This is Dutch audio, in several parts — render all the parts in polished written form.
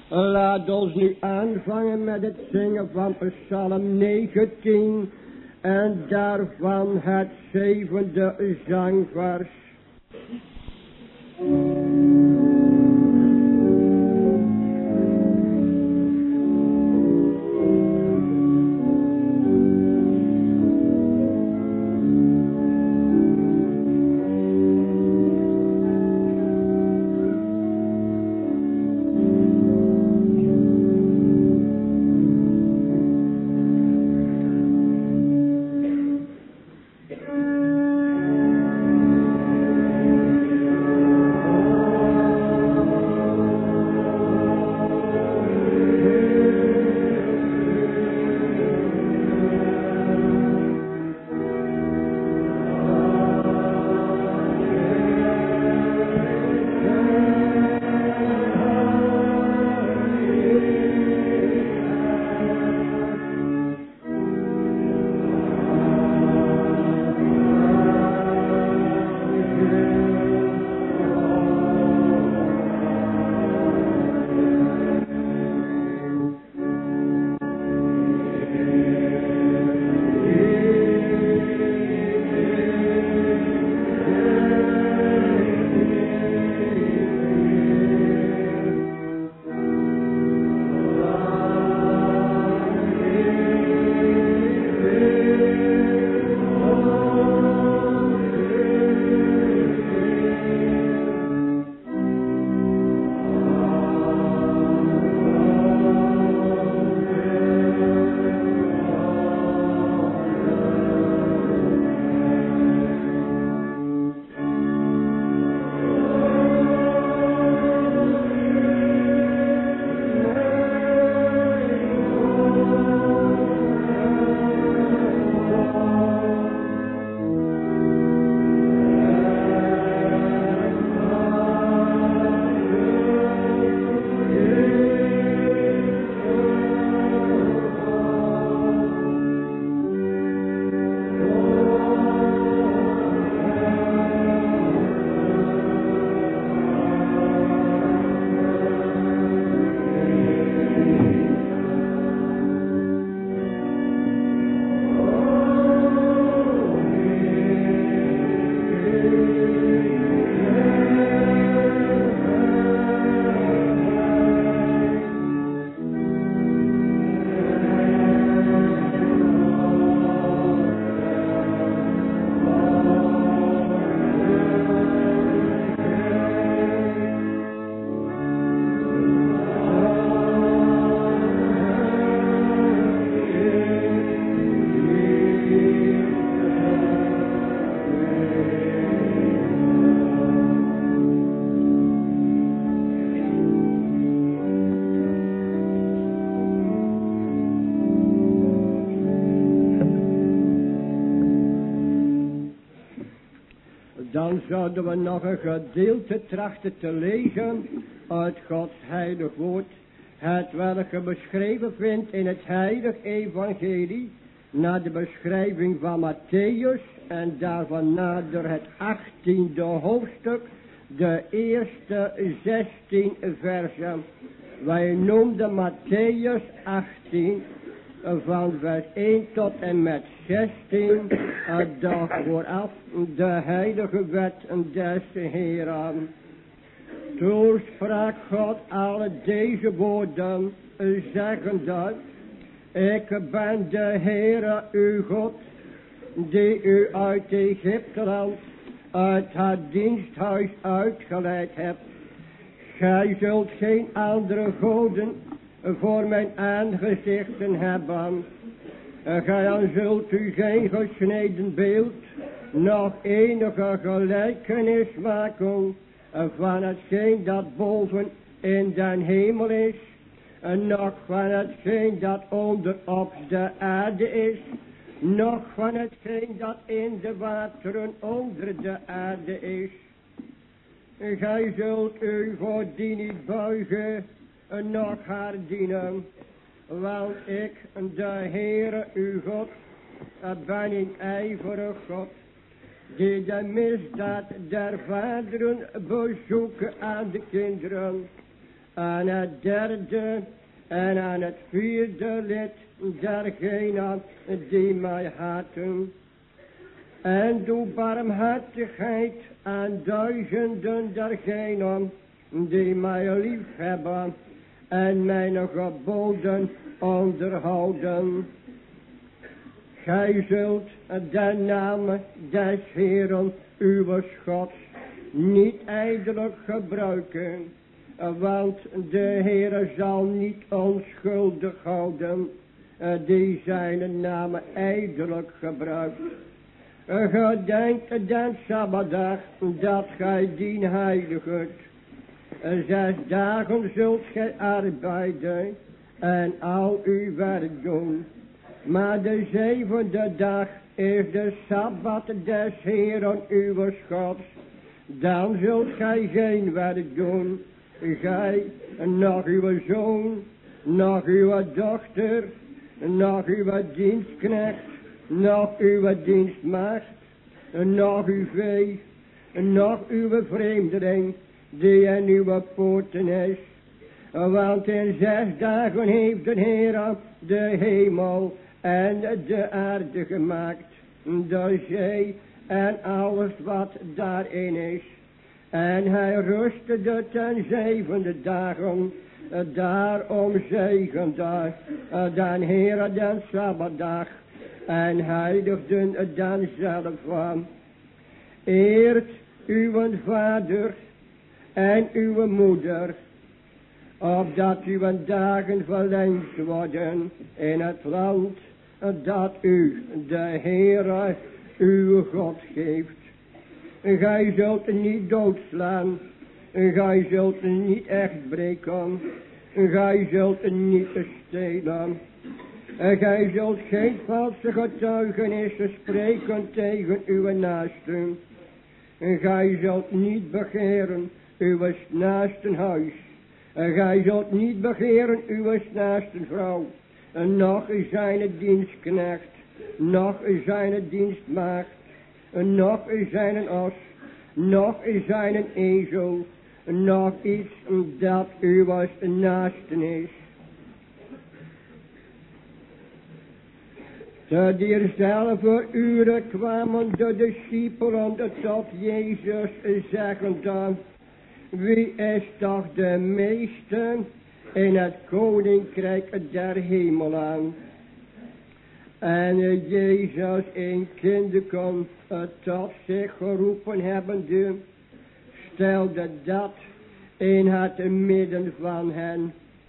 Laat ons nu aanvangen met het zingen van Psalm 19 en daarvan het 7e zangvers. Dan zouden we nog een gedeelte trachten te lezen uit Gods heilig woord, het welke beschreven vindt in het heilig evangelie, naar de beschrijving van Matthäus en daarvan nader het 18e hoofdstuk, de eerste 16 versen. Wij noemden Matthäus 18 van vers 1 tot en met 16, dag vooraf de heilige wet des Heeren. Toen sprak God alle deze woorden, zeggende: Ik ben de Heere uw God, die u uit Egypteland, uit het diensthuis uitgeleid hebt. Gij zult geen andere goden voor mijn aangezichten hebben. Gij zult u geen gesneden beeld, nog enige gelijkenis maken van hetgeen dat boven in den hemel is, en nog van hetgeen dat onder op de aarde is, nog van hetgeen dat in de wateren onder de aarde is. Gij zult u voor die niet buigen, nog haar dienen, want ik, de Heere uw God, ben een ijverig God, die de misdaad der vaderen bezoeken aan de kinderen, aan het derde en aan het vierde lid dergenen die mij haten. En doe barmhartigheid aan duizenden dergenen die mij lief hebben en mijn geboden onderhouden. Gij zult de naam des Heeren uw Gods niet ijdelijk gebruiken, want de Heere zal niet onschuldig houden die zijn naam ijdelijk gebruikt. Gedenk den Sabbatdag dat gij dien heiligt. 6 dagen zult gij arbeiden en al uw werk doen. Maar de 7e dag is de Sabbat des Heeren uw Gods. Dan zult gij geen werk doen. Gij, nog uw zoon, nog uw dochter, nog uw dienstknecht, nog uw dienstmaagd, nog uw vee, nog uw vreemdeling, die in uw poorten is. Want in 6 dagen heeft de Heer de hemel en de aarde gemaakt, de zee en alles wat daarin is. En hij rustte ten 7e dagen, daarom zegende den Heer den Sabbatdag en heiligden dan zelf van. Eert uw vader en uw moeder, opdat uw dagen verlengd worden in het land dat u de Heere uw God geeft. Gij zult niet doodslaan, gij zult niet echt breken, gij zult niet stelen. Gij zult geen valse getuigenissen spreken tegen uw naasten. Gij zult niet begeren uw naasten huis. Gij zult niet begeren uw naasten vrouw, noch zijn dienstknecht, noch zijn dienstmaagd, noch zijn os, noch zijn ezel, noch iets dat uw naasten is. Te diezelfde uren kwamen de discipelen tot Jezus zeggende: wie is toch de meeste in het koninkrijk der hemelen? En Jezus een kinderen tot zich geroepen hebbende, stelde dat in het midden van hen.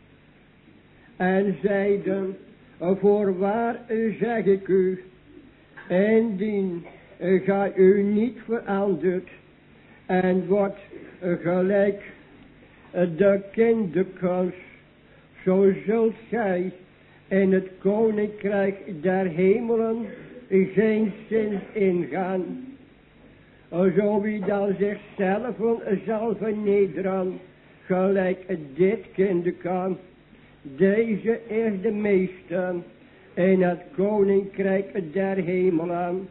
En zeiden: voorwaar zeg ik u, indien gij u niet verandert en wordt gelijk de kinderen, zo zult gij in het koninkrijk der hemelen geen zins ingaan. Zo wie dan zichzelf zal vernederen, gelijk dit kinderen, deze is de meeste in het koninkrijk der hemelen.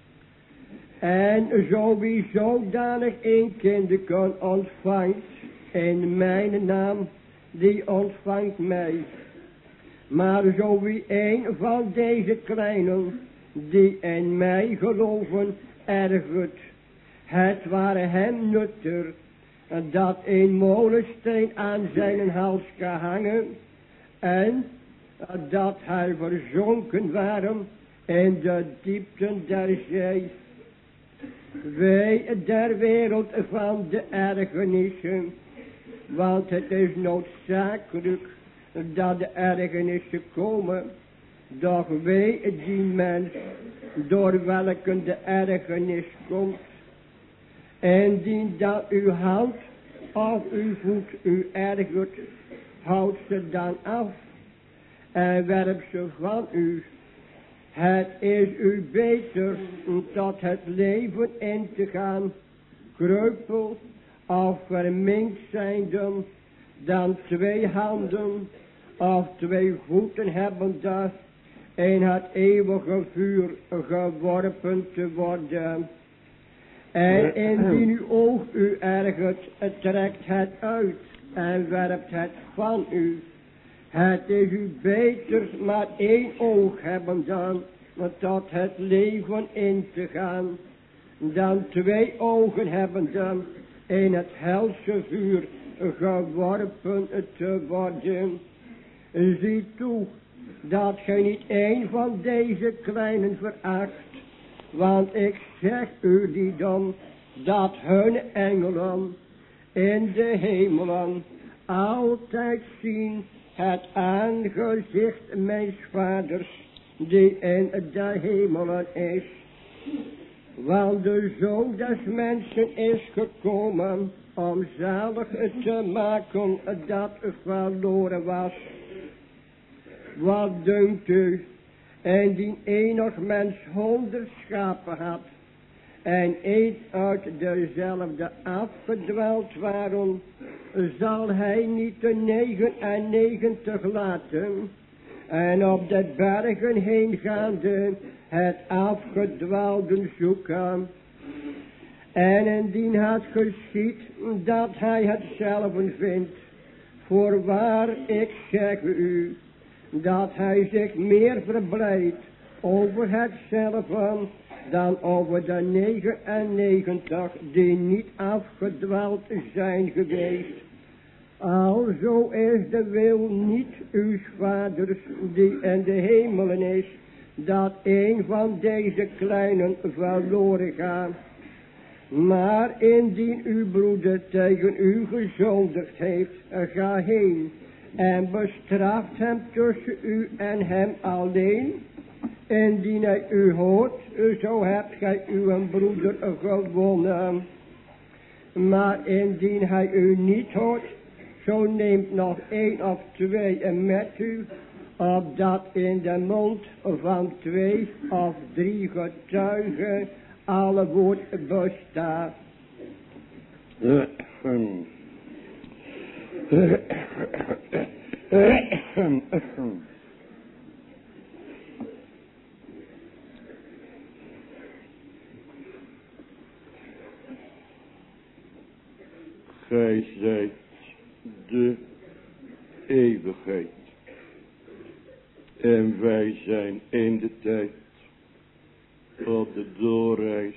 En zo wie zodanig een kinderen ontvangt in mijn naam, die ontvangt mij. Maar zo wie een van deze kleinen, die in mij geloven, ergert, het ware hem nutter dat een molensteen aan zijn hals gehangen en dat hij verzonken waren in de diepten der zee. Wij der wereld van de ergernissen, want het is noodzakelijk dat de ergernissen komen, doch wij die mens door welke de ergernis komt. Indien dat uw hand of uw voet u ergert, houd ze dan af en werp ze van u. Het is u beter tot het leven in te gaan, kreupel of verminkt zijnde, dan 2 handen of 2 voeten hebben dat in het eeuwige vuur geworpen te worden. En indien uw oog u ergert, trekt het uit en werpt het van u. Het is u beter maar één oog hebben dan tot het leven in te gaan, dan twee ogen hebben dan in het helse vuur geworpen te worden. Zie toe dat gij niet één van deze kleinen veracht, want ik zeg u die dan dat hun engelen in de hemelen altijd zien het aangezicht mijns vaders die in de hemelen is. Want de Zoon des mensen is gekomen om zalig te maken dat verloren was. Wat dunkt u, indien enig mens 100 schapen had, en één uit dezelfde afgedwaald waren, zal hij niet de 99 laten, en op de bergen heen gaande het afgedwaalde zoeken. En indien het geschiet dat hij hetzelfde vindt, voorwaar ik zeg u, dat hij zich meer verblijdt over hetzelfde dan over de 99 die niet afgedwaald zijn geweest. Alzo is de wil niet uw vaders die in de hemelen is, dat een van deze kleinen verloren gaat. Maar indien uw broeder tegen u gezondigd heeft, ga heen en bestraft hem tussen u en hem alleen. Indien hij u hoort, zo hebt gij uw broeder gewonnen. Maar indien hij u niet hoort, zo neemt nog 1 of 2 met u, opdat in de mond van 2 of 3 getuigen alle woord bestaat. Gij zijt de eeuwigheid. En wij zijn in de tijd op de doorreis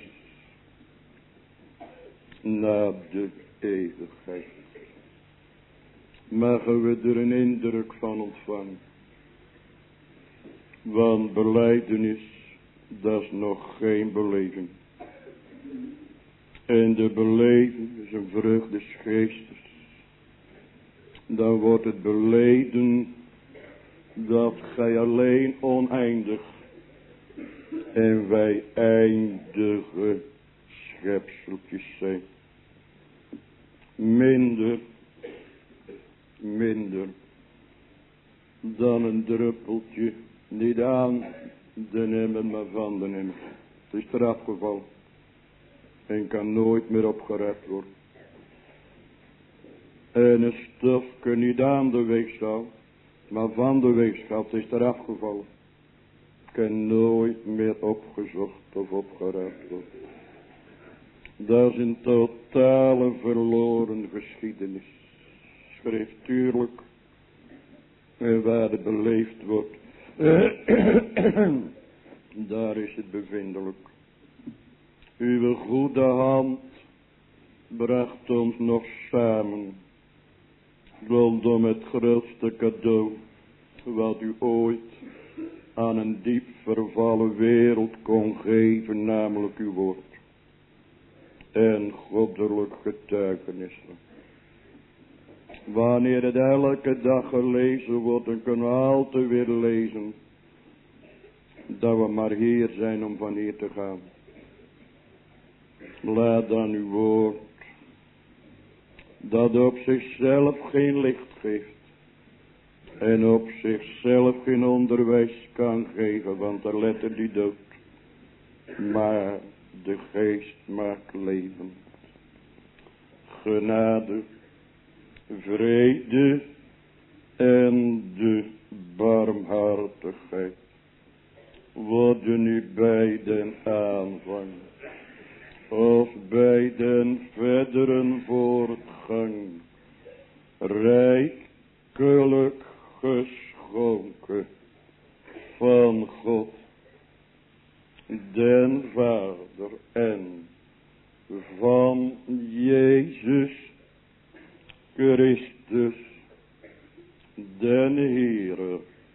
naar de eeuwigheid. Mogen we er een indruk van ontvangen. Want belijdenis, dat is nog geen beleving. En de beleving is een vrucht des geestes. Dan wordt het beleden dat gij alleen oneindig en wij eindige schepseltjes zijn. Minder dan een druppeltje, niet aan de nemmer, maar van de nemmer. Het is eraf gevallen en kan nooit meer opgerecht worden. En een stofje niet aan de weegschaal, maar van de weegschaal, het is eraf gevallen. Kan nooit meer opgezocht of opgeruimd worden. Dat is een totale verloren geschiedenis. Schriftuurlijk. En waar het beleefd wordt. Daar is het bevindelijk. Uw goede hand bracht ons nog samen. Rondom het grootste cadeau wat u ooit aan een diep vervallen wereld kon geven, namelijk uw woord. En goddelijk getuigenissen. Wanneer het elke dag gelezen wordt, dan kunnen we altijd weer lezen dat we maar hier zijn om van hier te gaan. Laat dan uw woord, dat op zichzelf geen licht geeft en op zichzelf geen onderwijs kan geven, want de letter die doodt, maar de geest maakt leven. Genade, vrede en de barmhartigheid worden nu bij den aanvang of bij den verderen voortgang werkelijk geschonken van God, den Vader, en van Jezus Christus, den Heere,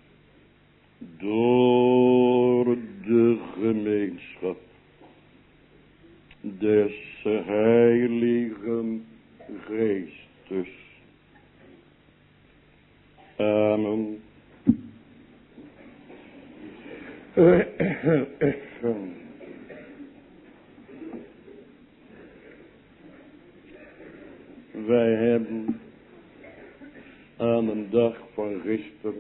door de gemeenschap des Heiligen Geestes. Amen. Wij hebben aan een dag van gisteren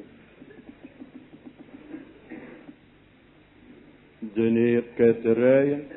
de heer Ketterijen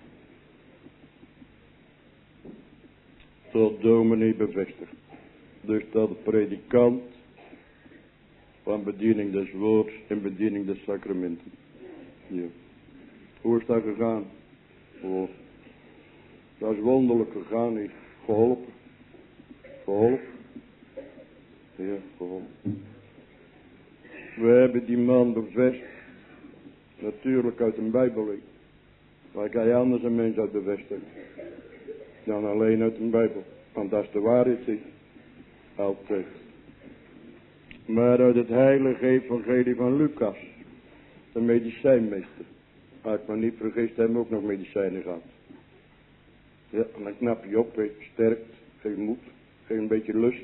tot dominee bevestigd. Dus dat de predikant van bediening des woords en bediening des sacramenten. Ja. Hoe is dat gegaan? Oh. Dat is wonderlijk gegaan. Niet geholpen. Geholpen. Ja, geholpen. We hebben die man bevestigd. Natuurlijk uit een Bijbel. Waar kan je anders een mens uit bevestigen dan alleen uit een Bijbel? Want dat is de waarheid. Altijd. Maar uit het heilige evangelie van Lucas, de medicijnmeester. Als ik me niet vergis, hebben we ook nog medicijnen gehad. Ja, en dan knap je op, sterkt, geen moed, geen beetje lust.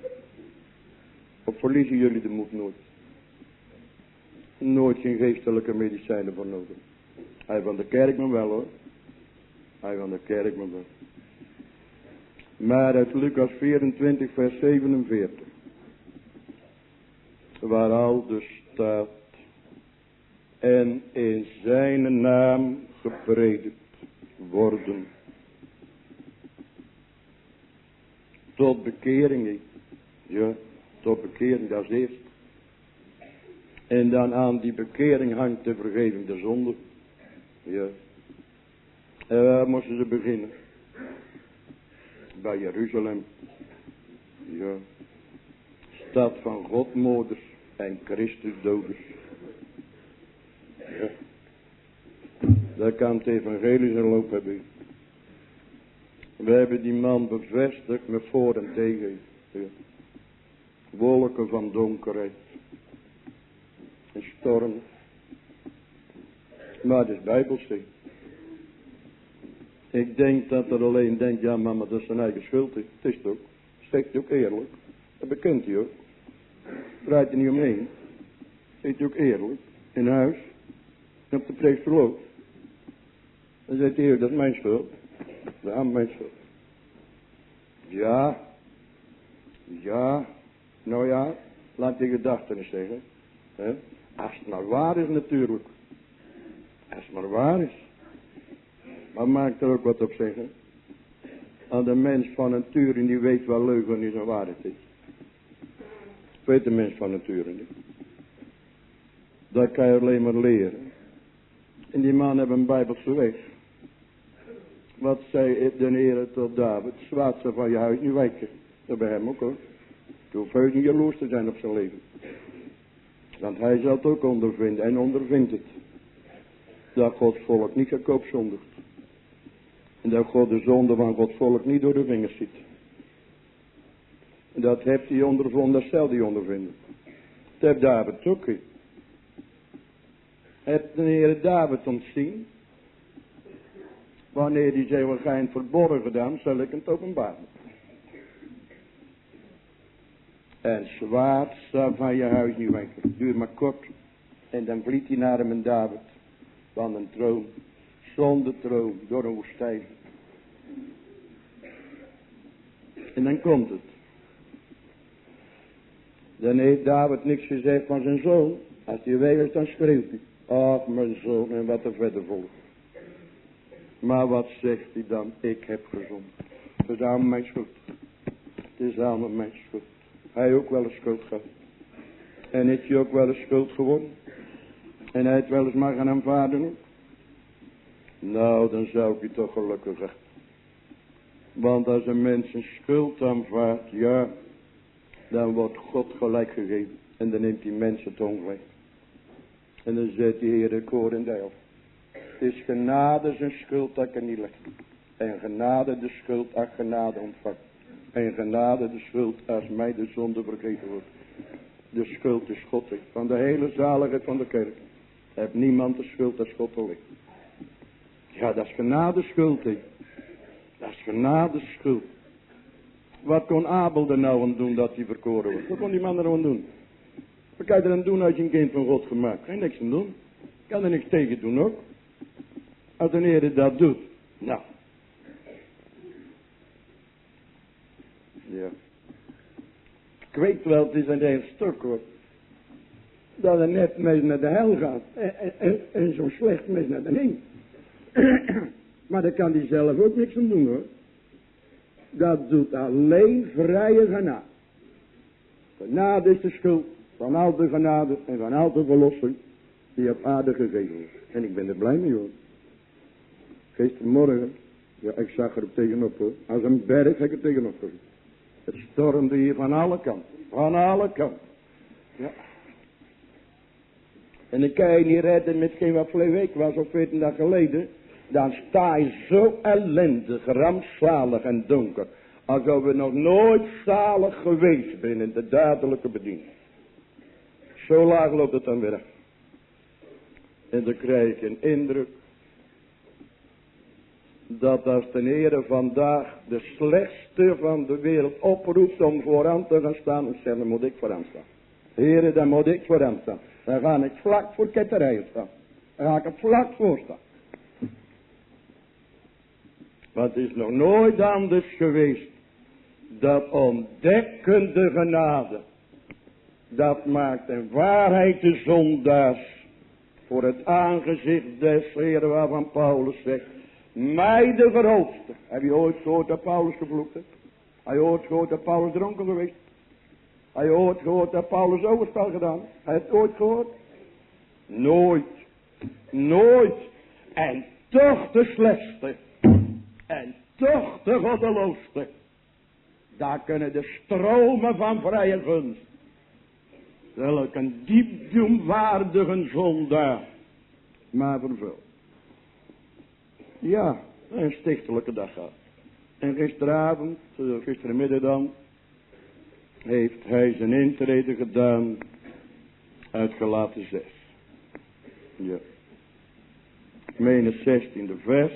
Of verliezen jullie de moed nooit? Nooit geen geestelijke medicijnen voor nodig. Hij van de kerk me wel hoor. Hij van de kerk me wel. Maar uit Lucas 24 vers 47. Waar al dus staat. En in zijn naam gepredikt worden. Tot bekering. Ja, tot bekering, dat is eerst. En dan aan die bekering hangt de vergeving der zonde. Ja. En waar moesten ze beginnen? Bij Jeruzalem. Ja. Stad van Godmoorders en Christusdoders. Ja. Daar kan het evangelie zijn loop hebben. We hebben die man bevestigd met voor en tegen. Ja. Wolken van donkerheid. Een storm. Maar het is bijbels. Ik denk dat er alleen denkt, ja mama, dat is zijn eigen schuld. Het is het ook. Zegt hij ook eerlijk. Dat bekent hij ook. Draait er niet omheen. Zegt hij ook eerlijk. In huis. En op de preekverloop. Dan zegt hij, dat is mijn schuld. Ja, mijn schuld. Ja. Ja. Nou ja. Laat die gedachten eens zeggen. He? Als het maar waar is natuurlijk. Als het maar waar is. Maar maak er ook wat op zeggen. Aan de mens van nature die weet wat leugen is en waarheid is. Weet de mens van nature niet. Dat kan je alleen maar leren. En die man heeft een bijbelse weg. Wat zei de Heer tot David? Zwaard ze van je huis niet wijken. Dat bij hem ook hoor. Je hoeft heus niet jaloers te zijn op zijn leven. Want hij zal het ook ondervinden en ondervindt het. Dat Gods volk niet gekoopzondigt. En dat God de zonde van Gods volk niet door de vingers ziet. En dat heeft hij ondervonden, dat zal hij ondervinden. Dat heeft David ook. Heeft de Heer David ontzien. Wanneer hij zei, wat ga je in het verborgen gedaan, zal ik het openbaren. En zwaard zal van je huis niet wenken. Duur maar kort. En dan vliet hij naar hem en David. Van een troon. Zonder troon. Door een woestijn. En dan komt het. Dan heeft David niks gezegd van zijn zoon. Als hij weg is, dan schreeuwt hij. Ach, mijn zoon, en wat er verder volgt. Maar wat zegt hij dan? Ik heb gezond. Het is allemaal mijn schuld. Het is allemaal mijn schuld. Hij ook wel eens schuld gehad. En heeft hij ook wel eens schuld gewonnen. En hij het wel eens maar gaan aanvaarden. Nou, dan zou ik je toch gelukkig zijn. Want als een mens een schuld aanvaardt, ja, Dan wordt God gelijk gegeven. En dan neemt die mens het ongelijk. En dan zet die Heer de koor in deel. Het is genade zijn schuld dat ik er niet leg. En genade de schuld als genade ontvangt. En genade de schuld als mij de zonde vergeten wordt. De schuld is God. Van de hele zaligheid van de kerk. Heeft niemand de schuld als God te liggen. Ja, dat is genade schuld. Dat is genade schuld. Wat kon Abel er nou aan doen dat hij verkoren wordt? Wat kon die man er nou aan doen? Wat kan je er aan doen als je een kind van God gemaakt? Kan je niks aan doen. Kan er niks tegen doen ook. Als de Heer dat doet. Nou. Ja. Ik weet wel, het is een heel stuk hoor. Dat er net mee naar de hel gaat. En zo slecht mee naar de heen. Maar daar kan hij zelf ook niks aan doen hoor. Dat doet alleen vrije genade. Genade is de schuld van al de genade en van al de verlossing die op aarde gegeven wordt. En ik ben er blij mee hoor. Gistermorgen, ja ik zag er tegenop hoor. Als een berg heb ik er tegenop hoor. Het stormde hier van alle kanten. Van alle kanten. Ja. En dan kan je niet redden met geen wat vorige week was of 14 dagen geleden. Dan sta je zo ellendig, rampzalig en donker. Alsof we nog nooit zalig geweest zijn in de dadelijke bediening. Zo laag loopt het dan weer af. En dan krijg ik een indruk. Dat als de Heer vandaag de slechtste van de wereld oproept om vooraan te gaan staan. Ik zeg, dan moet ik vooraan staan. Heer, dan moet ik vooraan staan. Dan ga ik vlak voor ketterijen staan. Dan ga ik er vlak voor staan. Want het is nog nooit anders geweest. Dat ontdekkende genade. Dat maakt een waarheid de zondaars. Voor het aangezicht des Heeren waarvan Paulus zegt. Mij de grootste. Heb je ooit gehoord dat Paulus gevloekt heeft? Heb je ooit gehoord dat Paulus dronken geweest? Heb je ooit gehoord dat Paulus overspel gedaan? Heb je het ooit gehoord? Nooit. Nooit. En toch de slechtste. En toch de goddeloosste. Daar kunnen de stromen van vrije gunst. Welk een diepdoenwaardige zondaar. Maar vervuld. Ja, een stichtelijke dag gehad. En gisteravond, gistermiddag dan, heeft hij zijn intrede gedaan uit Galaten 6. Ja. Ik meen het 16e vers.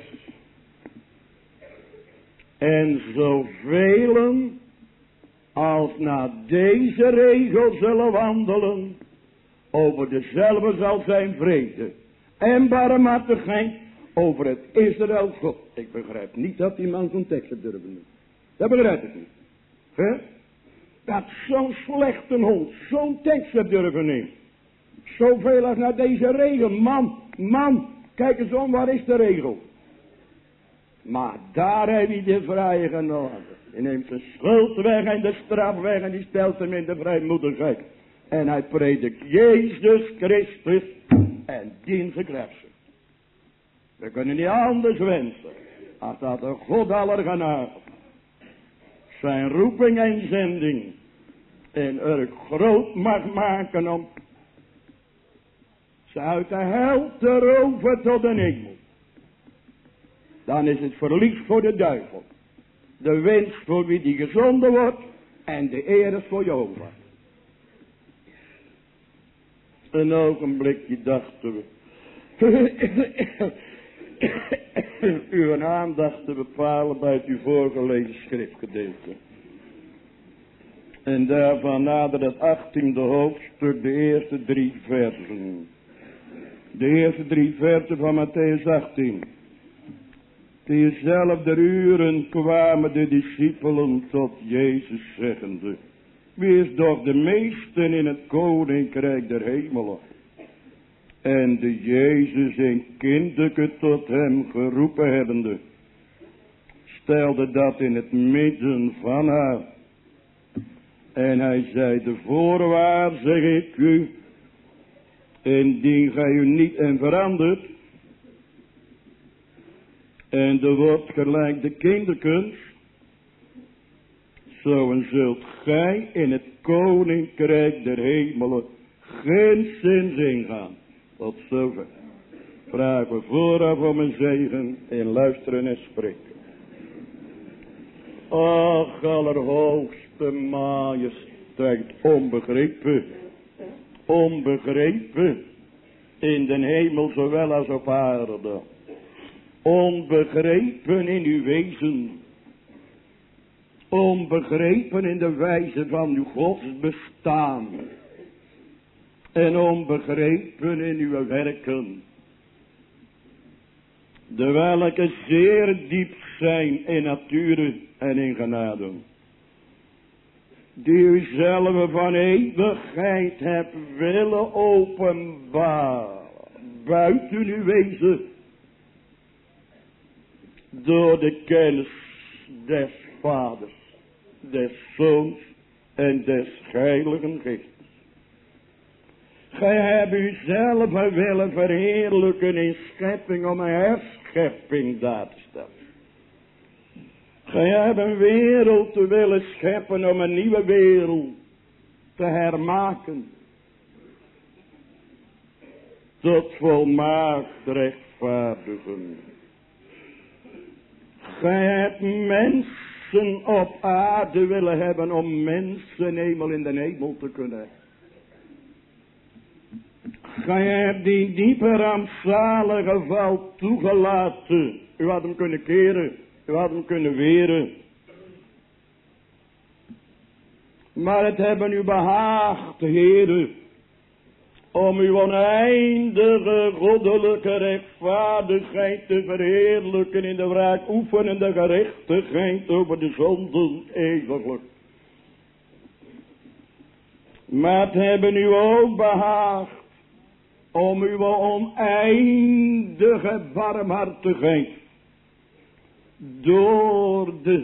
En zoveel als naar deze regel zullen wandelen, over dezelfde zal zijn vrede en barmhartigheid over het Israël God. Ik begrijp niet dat die man zo'n tekst durven doen. Dat begrijp ik niet. He? Dat zo'n slechte hond zo'n tekst durven nemen. Zoveel als naar deze regel. Man, kijk eens om, waar is de regel? Maar daar heb je de vrije genade. Hij neemt zijn schuld weg en de straf weg en die stelt hem in de vrijmoedigheid. En hij predikt Jezus Christus en dien gekruist. We kunnen niet anders wensen. Als dat de God aller genade. Zijn roeping en zending. En er groot mag maken om. Ze uit de hel te roven tot de hemel. Dan is het verlies voor de duivel. De winst voor wie die gezonden wordt. En de eer is voor Jehovah. Een ogenblikje dachten we. Uw aandacht te bepalen bij het u voorgelezen schriftgedeelte. En daarvan nader het 18e hoofdstuk, de eerste 3 versen. De eerste 3 versen van Mattheüs 18. Diezelfde uren kwamen de discipelen tot Jezus zeggende. Wie is toch de meesten in het koninkrijk der hemelen? En de Jezus een kindeke tot hem geroepen hebbende, stelde dat in het midden van haar. En hij zeide, voorwaar zeg ik u, indien gij u niet en verandert, en de wordt gelijk de kinderkens, Zo en zult gij in het koninkrijk der hemelen geenszins ingaan. Tot zover. Vragen we vooraf om een zegen in luisteren en spreken. Ach, allerhoogste majesteit, onbegrepen. Onbegrepen. In de hemel zowel als op aarde. Onbegrepen in uw wezen. Onbegrepen in de wijze van uw Gods bestaan. En onbegrepen in uw werken. De welke zeer diep zijn in natuur en in genade. Die u zelf van eeuwigheid hebt willen openbaren. Buiten uw wezen. Door de kennis des Vaders, des Zoons en des Heiligen Geestes. Gij hebt u zelf willen verheerlijken in schepping om een herschepping daar te stellen. Gij hebt een wereld te willen scheppen om een nieuwe wereld te hermaken. Tot volmaakt rechtvaardigen. Gij hebt mensen op aarde willen hebben om mensen eenmaal in de hemel te kunnen. Gij hebt die diepe rampzalige val toegelaten. U had hem kunnen keren. U had hem kunnen weren. Maar het hebben u behaagd, Heere, om uw oneindige goddelijke rechtvaardigheid te verheerlijken in de wraakoefenende gerechtigheid over de zonden eeuwiglijk. Maar het hebben u ook behaagd om uw oneindige barmhartigheid door de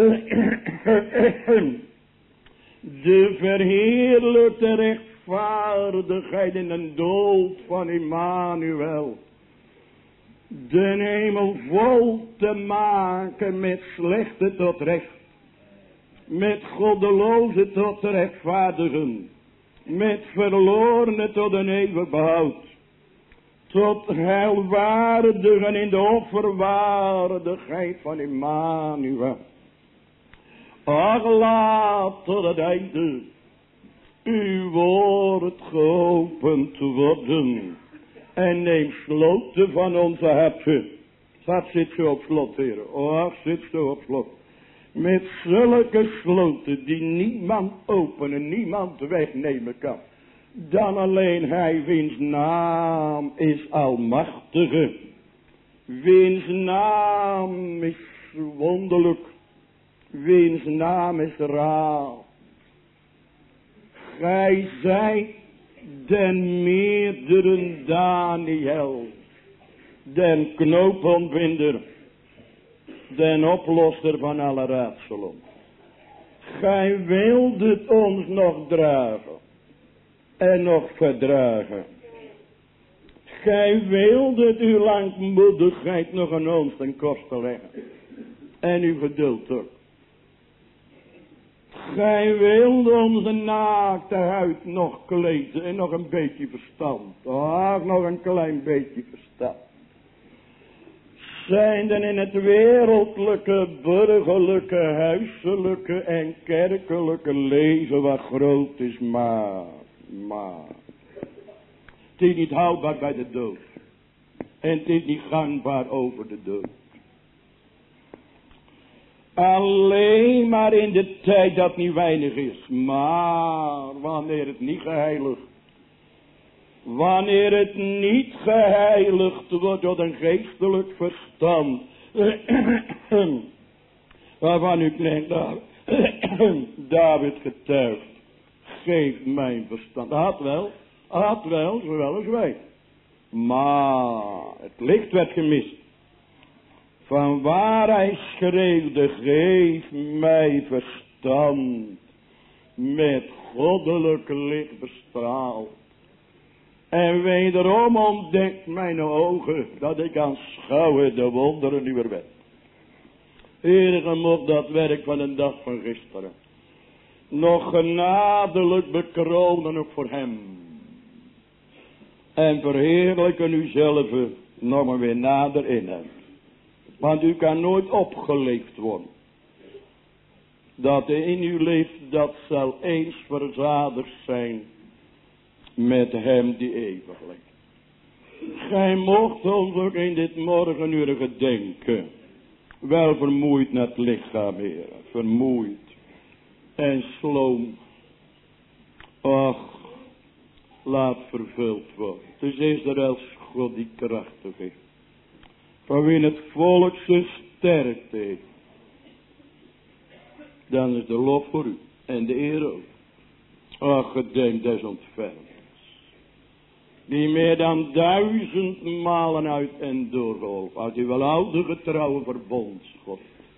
verheerlijkte rechtvaardigheid in de dood van Immanuel de hemel vol te maken met slechte tot recht, met goddeloze tot rechtvaardigen, met verlorenen tot een eeuwig behoud, tot heilwaardigen in de offerwaardigheid van Immanuel. Ach, laat tot het einde uw woord geopend worden. En neem sloten van onze harten. Dat zit zo op slot, Heer. Ach, zit zo op slot. Met zulke sloten die niemand openen, niemand wegnemen kan. Dan alleen hij wiens naam is almachtige. Wiens naam is wonderlijk. Wiens naam is raar. Gij zijt den meerdere Daniel. Den knoopontbinder. Den oplosser van alle raadselen. Gij wilt het ons nog dragen. En nog verdragen. Gij wilt het uw langmoedigheid nog aan ons ten koste leggen. En uw geduld ook. Gij wilt onze naakte huid nog kleden en nog een beetje verstand. Ach, nog een klein beetje verstand. Zijn er in het wereldlijke, burgerlijke, huiselijke en kerkelijke leven wat groot is, maar. Het is niet houdbaar bij de dood. En het is niet gangbaar over de dood. Alleen maar in de tijd dat niet weinig is. Maar wanneer het niet geheiligd. Wanneer het niet geheiligd wordt door een geestelijk verstand. Waarvan u krijgt David getuigt. Geef mijn verstand. Had wel, zowel als wij. Maar het licht werd gemist. Van waar hij schreeuwde, geef mij verstand, met goddelijk licht bestraald. En wederom ontdekt mijn ogen, dat ik aanschouwen de wonderen uwer wet. Heere, mocht dat werk van een dag van gisteren, nog genadelijk bekronen ook voor hem. En verheerlijken uzelf nog maar weer nader in hem. Want u kan nooit opgeleefd worden. Dat in u leeft, dat zal eens verzadigd zijn met hem die eeuwig leeft. Gij mocht ons ook in dit morgenuur gedenken. Wel vermoeid naar het lichaam, Heer. Vermoeid. En sloom. Ach, laat vervuld worden. Het is Israëls God die krachtig is. Van wie het volk zijn sterkte heeft. Dan is de lof voor u. En de eer ook. Ach, gedenk des ontfermers. Die meer dan 1000 malen uit en doorgeholpen. Uit uw oude getrouwe verbondsgod.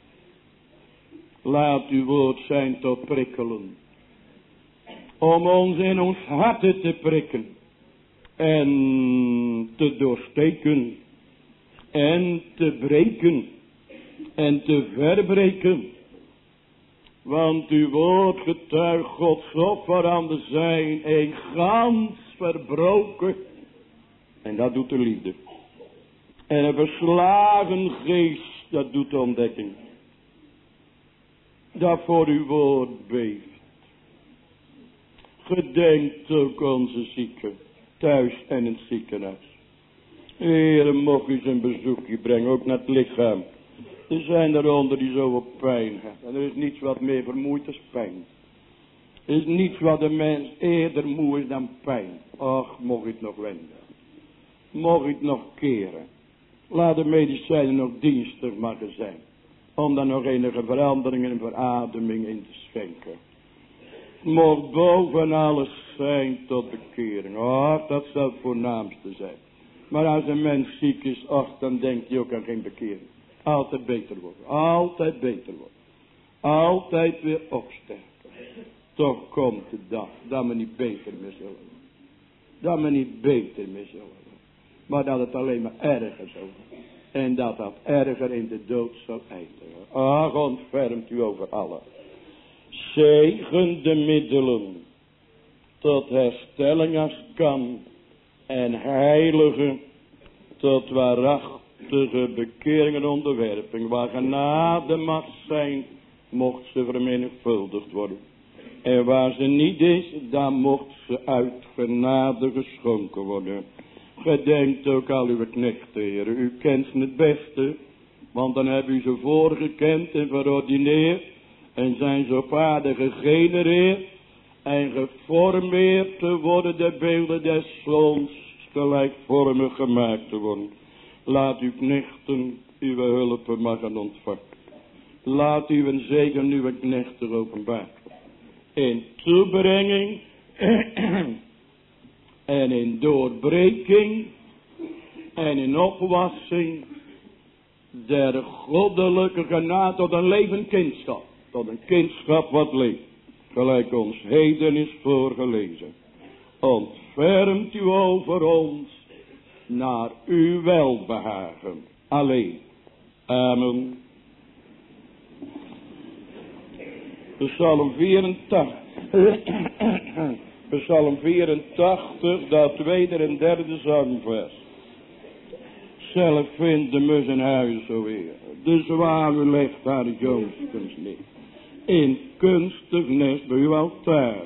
Laat uw woord zijn tot prikkelen. Om ons in ons harten te prikken. En te doorsteken. En te breken. En te verbreken. Want uw woord getuigt Gods offer aan de zijn. Een gans verbroken. En dat doet de liefde. En een verslagen geest. Dat doet de ontdekking. Dat voor uw woord beeft. Gedenkt ook onze zieken. Thuis en in het ziekenhuis. Heere, mocht u zijn bezoekje brengen. Ook naar het lichaam. Er zijn eronder die zoveel pijn hebben. En er is niets wat meer vermoeit als pijn. Er is niets wat de mens eerder moe is dan pijn. Ach, mocht het nog wenden. Mocht het nog keren. Laat de medicijnen nog dienstig mogen zijn. Om daar nog enige verandering en verademing in te schenken. Mocht boven alles zijn tot bekering. Ach, dat zou het voornaamste zijn. Maar als een mens ziek is, ach, dan denkt hij ook aan geen bekering. Altijd beter worden. Altijd beter worden. Altijd weer opsterken. Toch komt de dag dat we niet beter meer zullen worden. Dat we niet beter meer zullen worden. Maar dat het alleen maar erger zal worden. En dat dat erger in de dood zal eindigen. Ach, ontfermt u over alle. Zegen de middelen. Tot herstelling als kan. En heilige. Tot waarachtige bekering en onderwerping. Waar genade mag zijn. Mocht ze vermenigvuldigd worden. En waar ze niet is, dan mocht ze uit genade geschonken worden. Gedenkt ook al uw knechten, Heer. U kent ze het beste. Want dan hebben u ze voorgekend en verordineerd. En zijn ze op aarde gegenereerd. En geformeerd te worden de beelden des zoons. Gelijkvormig gemaakt te worden. Laat uw knechten uw hulp mogen ontvangen. Laat uw zegen uw knechten openbaar. In toebrenging en in doorbreking en in opwassing der goddelijke genade tot een levend kindschap. Tot een kindschap wat leeft. Gelijk ons heden is voorgelezen. Ontfermt u over ons naar uw welbehagen. Alleen. Amen. Psalm 84. Psalm 84, dat tweede en derde zangvers. Zelf vindt de mus in huis zo weer. De zwaluw legt haar jonkens neer. In kunstig nest bij uw altaar.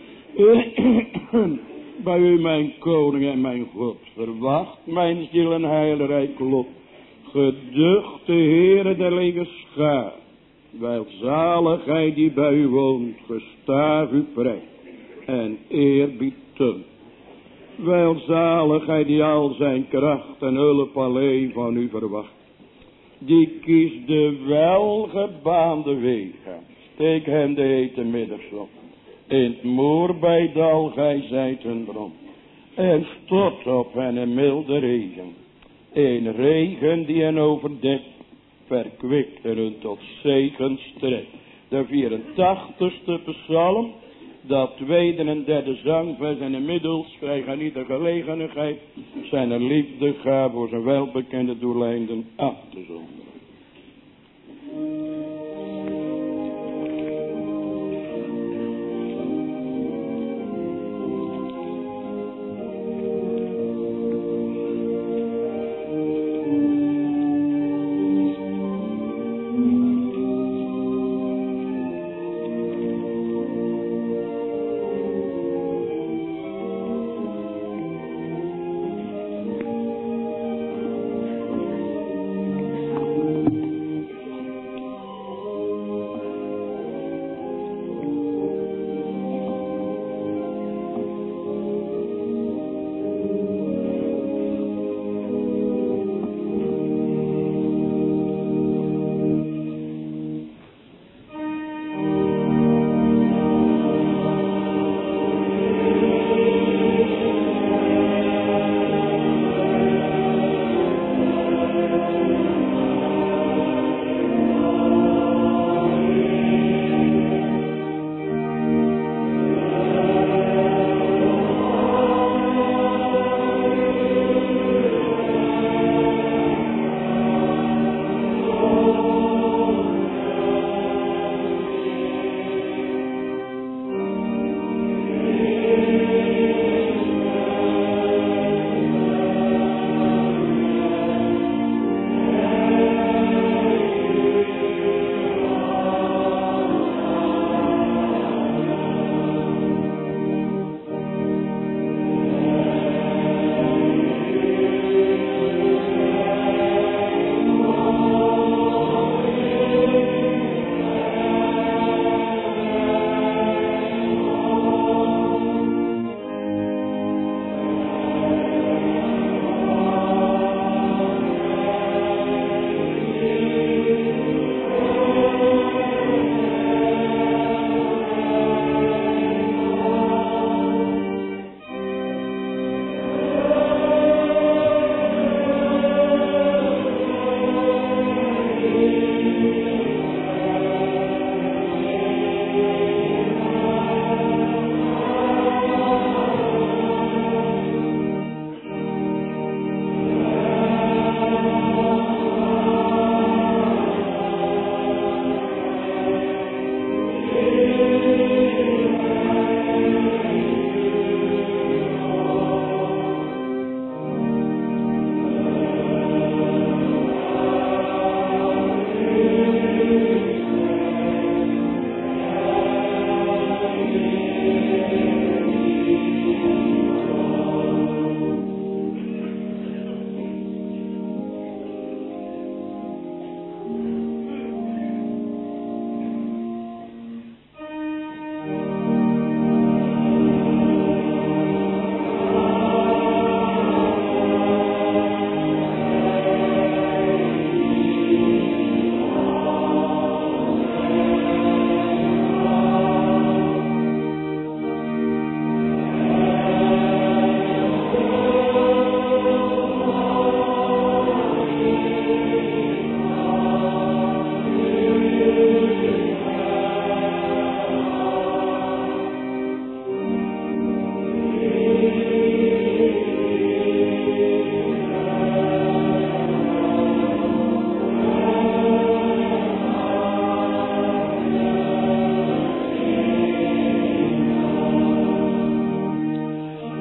Bij u mijn koning en mijn God. Verwacht mijn ziel en heilrijk lot. Geducht de Heere der lege schaar. Welzaligheid die bij u woont, gestaag u prijs en eerbied toont. Welzaligheid die al zijn kracht en hulp alleen van u verwacht. Die kiest de welgebaande wegen, steek hem de hete middagzon. In het moerbeiddal gij zijt een bron, en stort op hen een milde regen. Een regen die hen overdekt, verkwikt er hun tot zegen strekt. De 84ste psalm, dat tweede en derde zangvers en inmiddels krijgt aan ieder gelegenheid zijn liefde gaaf voor zijn welbekende doeleinden af te zonderen.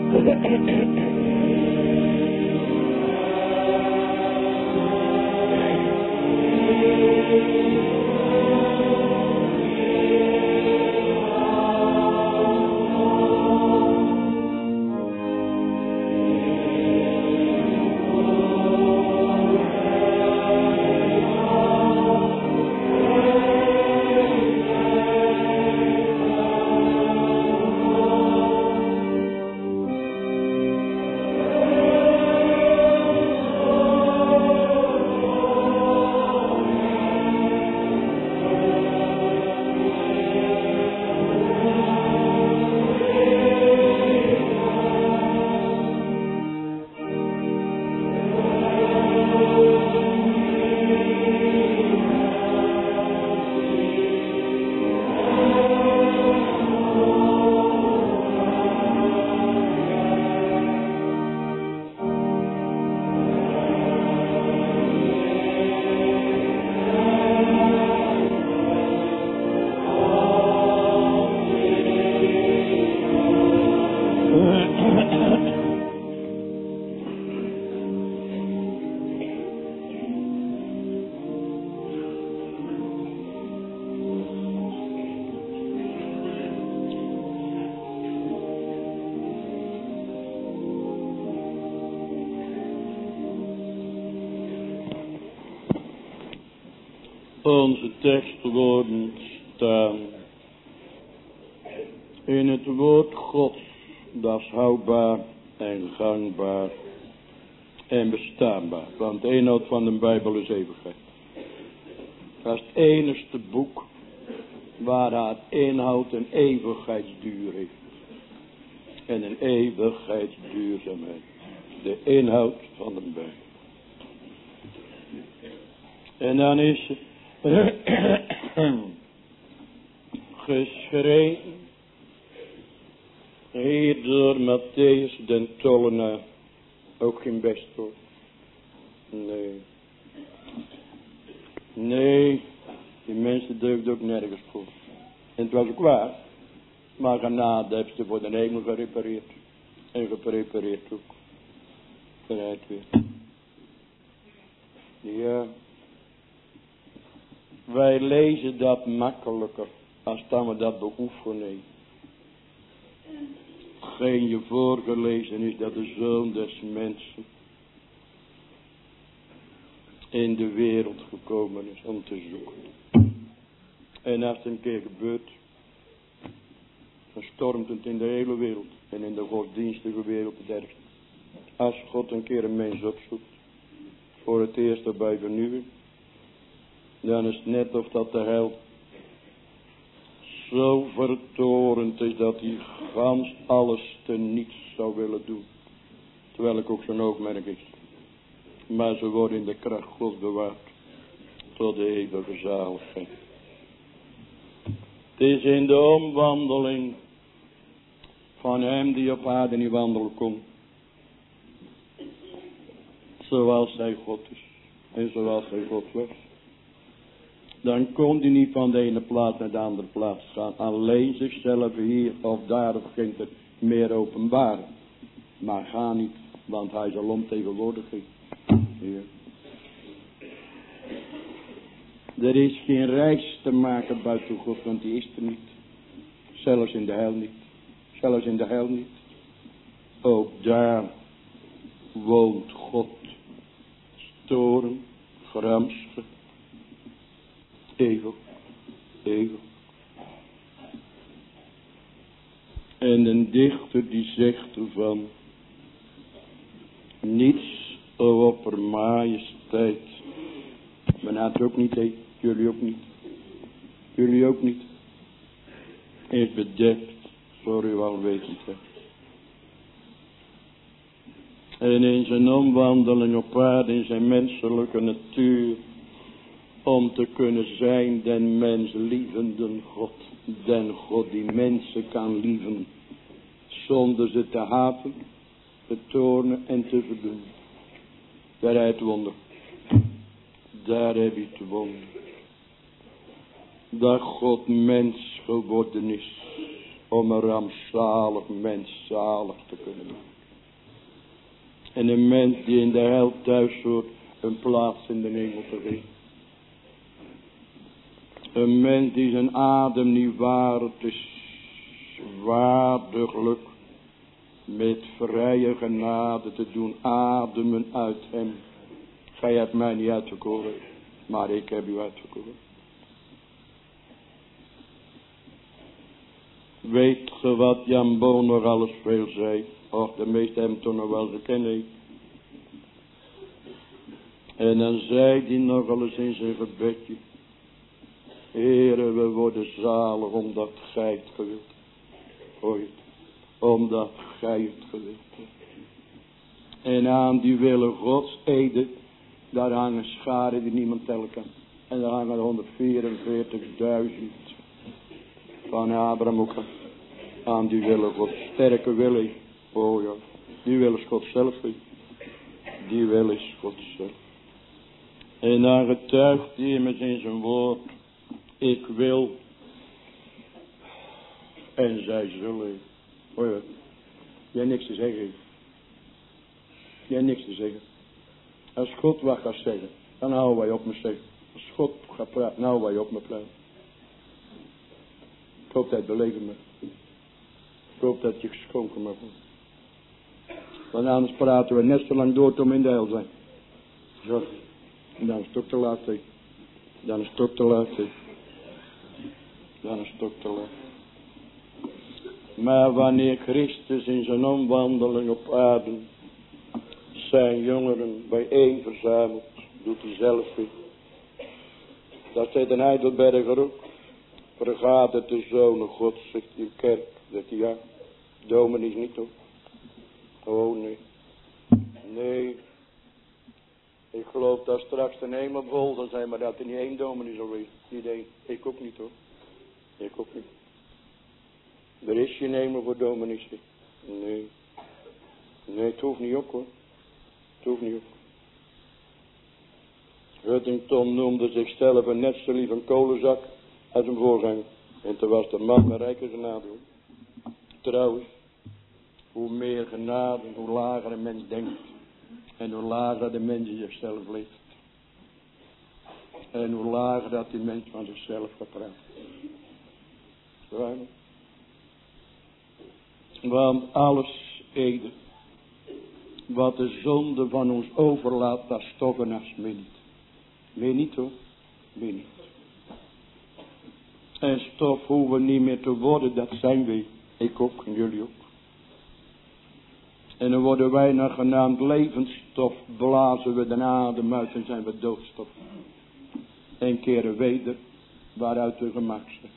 Onze tekstwoorden staan in het woord Gods, dat is houdbaar en gangbaar en bestaanbaar. Want de inhoud van de Bijbel is eeuwigheid. Dat is het enigste boek waar het inhoud een eeuwigheidsduur heeft. En een eeuwigheidsduurzaamheid. De inhoud van de Bijbel. En dan is het geschreven hier door Matthäus den tollenaar. Ook geen best woord. Nee, die mensen deugden ook nergens voor. En het was ook waar. Maar genade heeft ze voor de hemel gerepareerd. En geprepareerd ook. Vooruit weer. Ja. Wij lezen dat makkelijker als dan we dat beoefenen. Geen je voorgelezen is dat de Zoon des Mensen in de wereld gekomen is om te zoeken. En als het een keer gebeurt, dan stormt het in de hele wereld en in de godsdienstige wereld het ergste. Als God een keer een mens opzoekt, voor het eerst erbij vernieuwen, dan is het net of dat de hel zo vertorend is dat hij gans alles teniet zou willen doen. Terwijl ik ook zo'n oogmerk is. Maar ze worden in de kracht Gods bewaard tot de eeuwige zaligheid. Het is in de omwandeling van hem die op aarde niet wandelen kon. Zoals hij God is. En zoals hij God was. Dan kon hij niet van de ene plaats naar de andere plaats gaan. Alleen zichzelf hier of daar begint het meer openbaren. Maar ga niet, want hij is al ontegenwoordigheid. Ja. Er is geen reis te maken buiten God, want die is er niet. Zelfs in de hel niet. Zelfs in de hel niet. Ook daar woont God. Storen, gramsche. Eeuwig, eeuwig. En een dichter die zegt ervan, niets op majesteit. Men had ook niet, jullie ook niet. Jullie ook niet. Is bedekt voor uw alwetendheid. En in zijn omwandeling op aarde, in zijn menselijke natuur, om te kunnen zijn den mens lievenden God. Den God die mensen kan lieven. Zonder ze te haten, te toornen en te verdoen. Daar hij het wonder. Daar heb je het wonder. Dat God mens geworden is. om een rampzalig mens zalig te kunnen maken. En een mens die in de hel thuis hoort, een plaats in de hemel te geven. Een mens die zijn adem niet waard is, waardiglijk met vrije genade te doen ademen uit hem. Gij hebt mij niet uitverkoren, maar ik heb u uitverkoren. Weet ge wat Jan Boon nog alles veel zei? Och, de meesten hebben toch nog wel gekend. En dan zei hij nog alles in zijn gebedje. Heere, we worden zalig omdat gij het gewild hebt. Ooit. Omdat gij het gewild hebt. En aan die willen Gods ede, daar hangen scharen die niemand tellen kan. En daar hangen 144.000 van Abraham ook aan die willen God. Sterke wil is. Oh ja, die wil is God zelf. Die wil is God zelf. En dan getuigt hij immers in zijn woord. Ik wil. En zij zullen. Oh ja, jij niks te zeggen. Jij niks te zeggen. Als God wat gaat zeggen, dan houden wij op me zeggen. Als God gaat praten, dan houden wij op me praten. Ik hoop dat het beleven me. Ik hoop dat je geschonken mag worden. Want anders praten we net zo lang door tot we in de hel zijn. Zo. En dan is het ook te laat. Dan is het ook te laat. Dan is het ook te laat. Maar wanneer Christus in zijn omwandeling op aarde zijn jongeren bijeen verzamelt, doet hij zelf weer. Dat zit een Heidelberger ook. Vergaat het de zonen Gods, zegt hij in kerk. Zegt hij ja, dominees niet hoor. Oh nee. Nee. Ik geloof dat straks de hemel vol zal zijn, maar dat er niet één dominee zal wezen. Niet één. Ik ook niet hoor. Ik ook niet. Er is geen hemel voor dominees. Nee. Nee, het hoeft niet op hoor. Het hoeft niet op. Huntington noemde zichzelf een net zo lief een kolenzak als een voorganger. En toen was de man met rijke genade hoor. Trouwens, hoe meer genade, hoe lager een mens denkt. En hoe lager de mens in zichzelf leeft. En hoe lager dat die mens van zichzelf gaat praten. Want alles ede, wat de zonde van ons overlaat, dat stoffen als mij niet. Mij niet hoor, mij niet. En stof hoeven we niet meer te worden, dat zijn wij. Ik ook en jullie ook. En dan worden wij naar genaamd levensstof, blazen we de adem uit en zijn we doodstof. En keren weder waaruit we gemaakt zijn.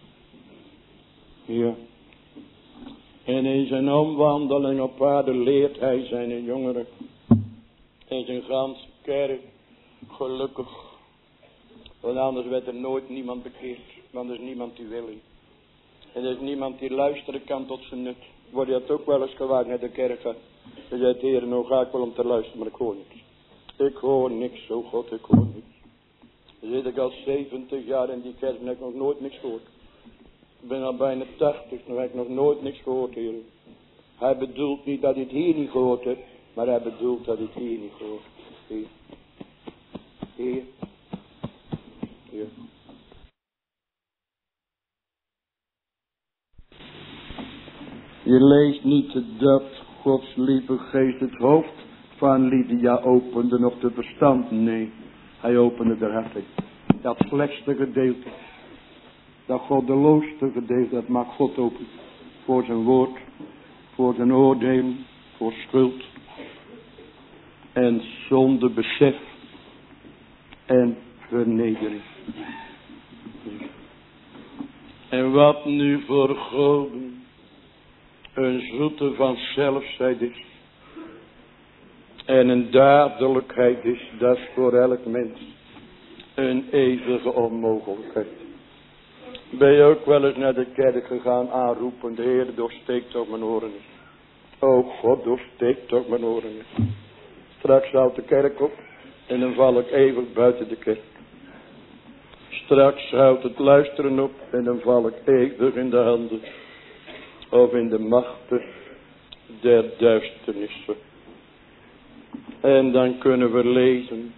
Ja. En in zijn omwandeling op aarde leert hij zijn jongeren. In zijn ganse kerk gelukkig. Want anders werd er nooit niemand bekeerd. Want er is niemand die wil. En er is niemand die luisteren kan tot zijn nut. Word je dat ook wel eens gewaagd naar de kerk gaat. Je zegt, Heer, nou ga ik wel om te luisteren, maar ik hoor niks. Ik hoor niks, oh God, ik hoor niks. Dan zit ik al 70 jaar in die kerk en heb ik nog nooit niks gehoord. Ik ben al bijna 80, nog heb ik nog nooit niks gehoord, Heer. Hij bedoelt niet dat hij het hier niet gehoord heeft, maar hij bedoelt dat hij het hier niet gehoord heeft. Hier. Hier. Je leest niet dat Gods lieve geest het hoofd van Lydia opende nog te verstand. Nee, hij opende haar hart. Dat slechtste gedeelte, dat goddeloosste gedeelte, dat maakt God open. Voor zijn woord, voor zijn oordeel, voor schuld en zonde besef en vernedering. En wat nu voor goden een zoete van zelfzijd is en een dadelijkheid is, dat is voor elk mens een eeuwige onmogelijkheid. Ben je ook wel eens naar de kerk gegaan aanroepen, de Heer doorsteekt toch mijn oren is. O God, doorsteekt toch mijn oren is. Straks houdt de kerk op en dan val ik eeuwig buiten de kerk. Straks houdt het luisteren op en dan val ik eeuwig in de handen of in de machten der duisternissen. En dan kunnen we lezen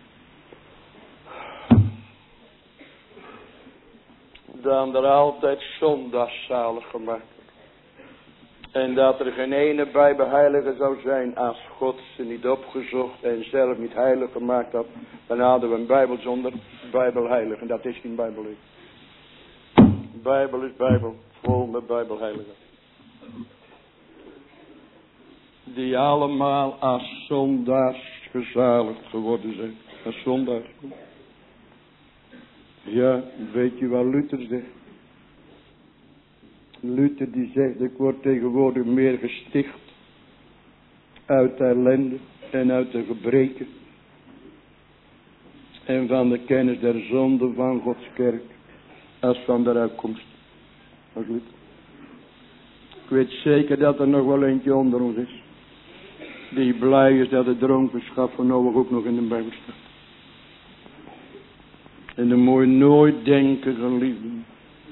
dat er altijd zondags zalig gemaakt wordt. En dat er geen ene bijbelheilige zou zijn als God ze niet opgezocht en zelf niet heilig gemaakt had. Dan hadden we een Bijbel zonder bijbelheilige. En dat is geen Bijbel. Bijbel is Bijbel, vol met bijbelheiligen. Die allemaal als zondaars gezaligd geworden zijn. Als zondaars. Ja, weet je wat Luther zegt? Luther die zegt, ik word tegenwoordig meer gesticht uit de ellende en uit de gebreken en van de kennis der zonde van Gods kerk als van de uitkomst. Dat is Luther. Ik weet zeker dat er nog wel eentje onder ons is die blij is dat de dronkenschap van Noach ook nog in de Bijbel staat. En dan moet je nooit denken, geliefden,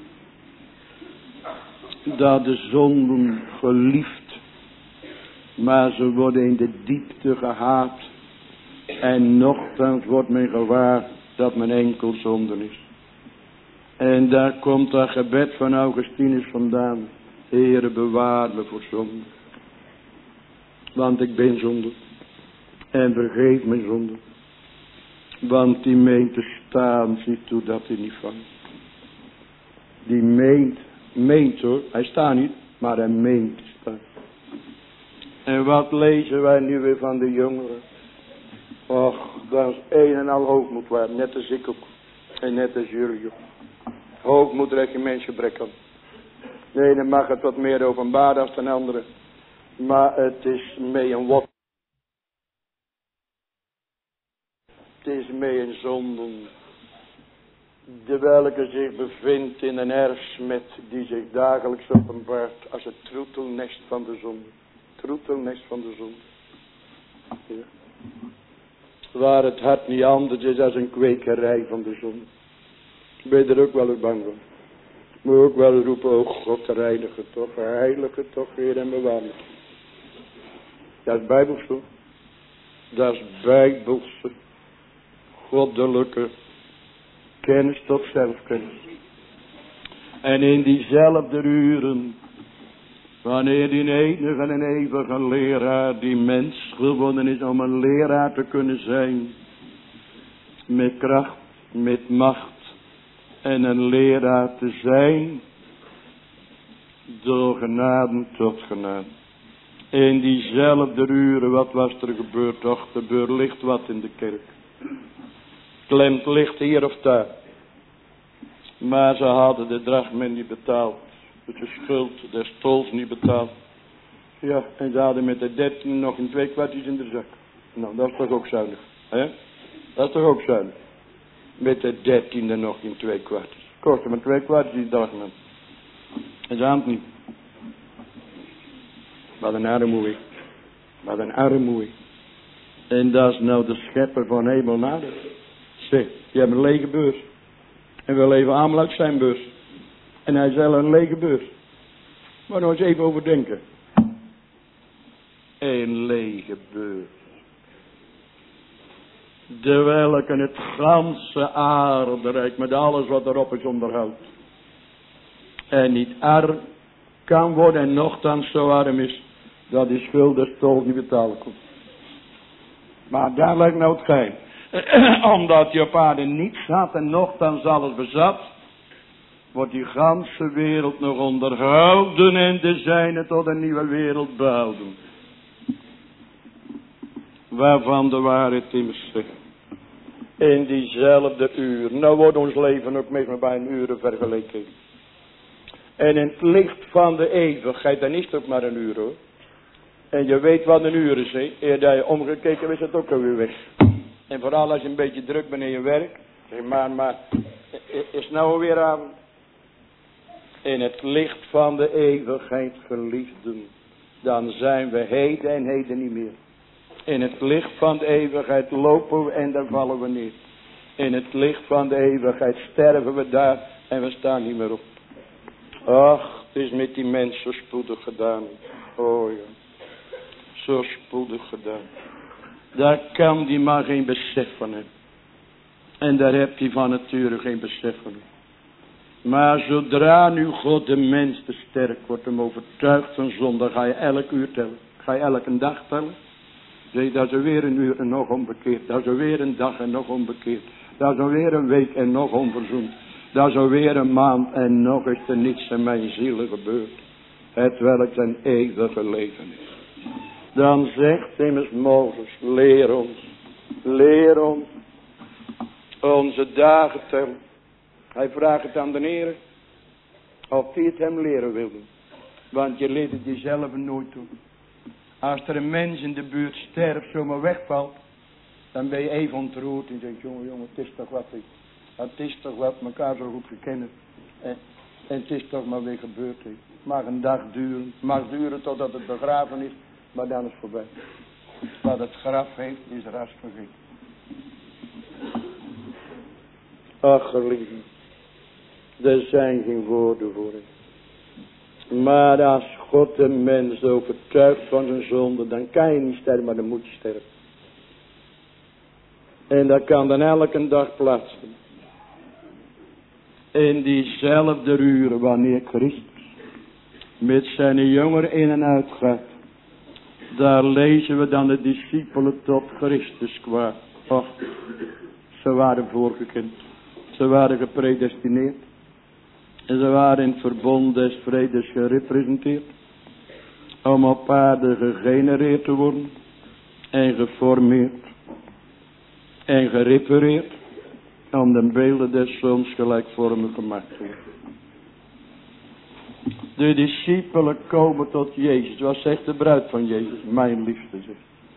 dat de zonden geliefd, maar ze worden in de diepte gehaat. En nochtans wordt men gewaar dat men enkel zonden is. En daar komt dat gebed van Augustinus vandaan. Heere, bewaar me voor zonde. Want ik ben zonde. En vergeef mijn zonde. Want die meent te staan, ziet toe dat hij niet vangt. Die meent hoor, hij staat niet, maar hij meent te staan. En wat lezen wij nu weer van de jongeren? Och, dat is een en al hoogmoed waar, net als ik ook. En net als jullie ook. Hoogmoed recht je mensgebrek aan. De ene mag het wat meer openbaar dan de andere. Maar het is mee een wat. Het is mee een zonden. De welke zich bevindt in een erfsmet die zich dagelijks openbaart als het troetelnest van de zonde. Troetelnest van de zonde. Ja. Waar het hart niet anders is als een kwekerij van de zonde. Ben je er ook wel eens bang voor? Moet je ook wel roepen, oh God, reinige toch, heilige toch, Heer en bewaar me. Dat is bijbels hoor. Dat is bijbelse, goddelijke kennis tot zelfkennis. En in diezelfde uren, wanneer die enige en eeuwige leraar die mens geworden is om een leraar te kunnen zijn, met kracht, met macht en een leraar te zijn, door genade tot genade. In diezelfde uren, wat was er gebeurd? Toch, er gebeurt licht wat in de kerk. Klemt licht hier of daar. Maar ze hadden de drachmen niet betaald. De schuld des tols niet betaald. Ja, en ze hadden met de 13 nog in 2 kwartjes in de zak. Nou, dat is toch ook zuinig. Hè? Dat is toch ook zuinig. Met de 13e nog in 2 kwartjes. Kostte maar 2 kwartjes die drachmen. En ze hadden het niet. Wat een armoe. Wat een armoe. En dat is nou de schepper van hemel en aarde. Zeg, je hebt een lege beurs. En we leven allemaal uit zijn beurs. En hij zelf een lege beurs. Maar nog eens even overdenken. Een lege beurs. De welke het ganse aarderijk met alles wat erop is onderhoudt. En niet arm kan worden en nochtans zo arm is. Dat die schuld des tols niet betalen komt. Maar daar lijkt nou het geheim. Omdat je op aarde niets had en nochtans alles bezat. Wordt die ganse wereld nog onderhouden en de zijne tot een nieuwe wereld behouden. Waarvan de waarheid immers zegt. In diezelfde uur. Nou wordt ons leven ook meestal bij een uren vergeleken. En in het licht van de eeuwigheid, dan is het ook maar een uur hoor. En je weet wat een uur is, hè. Eer dat je omgekeken is het ook alweer weg. En vooral als je een beetje druk bent in je werk. Zeg maar, is nou alweer avond. In het licht van de eeuwigheid, geliefden. Dan zijn we heden en heden niet meer. In het licht van de eeuwigheid lopen we en daar vallen we neer. In het licht van de eeuwigheid sterven we daar en we staan niet meer op. Ach, Het is met die mens zo spoedig gedaan. Oh ja. Zo spoedig gedaan. Daar kan die maar geen besef van hebben. En daar heb hij van nature geen besef van. Maar zodra nu God de mens te sterk wordt, hem overtuigd van zonde, ga je elk uur tellen. Ga je elke dag tellen. Zeg je, dat is weer een uur en nog onbekeerd. Dat is weer een dag en nog onbekeerd. Dat is weer een week en nog onverzoend. Dat is weer een maand en nog is er niets in mijn ziel gebeurd. Het welk zijn eeuwige leven is. Dan zegt immers Mozes, leer ons onze dagen tellen. Hij vraagt het aan de Heer of hij het hem leren wilde. Want je leert het jezelf nooit toe. Als er een mens in de buurt sterft, zomaar wegvalt, dan ben je even ontroerd en denkt, jongen, het is toch wat ik. Het is toch wat elkaar zo goed gekennen. En het is toch maar weer gebeurd. Het mag een dag duren. Het mag duren totdat het begraven is. Maar dan is het voorbij. Wat het graf heeft, is ras vergeten. Ach, geliefde. Er zijn geen woorden voor het. Maar als God de mens overtuigt van zijn zonde, dan kan je niet sterven, maar dan moet je sterven. En dat kan dan elke dag plaatsen. In diezelfde uren wanneer Christus met zijn jongeren in en uit gaat. Daar lezen we dan de discipelen tot Christus kwamen. Och, ze waren voorgekend. Ze waren gepredestineerd. En ze waren in het verbond des vredes gerepresenteerd. Om op aarde gegenereerd te worden. En geformeerd. En gerepareerd. Om de beelden des zoons gelijkvormig gemaakt te worden. De discipelen komen tot Jezus. Wat zegt de bruid van Jezus? Mijn liefste, zegt.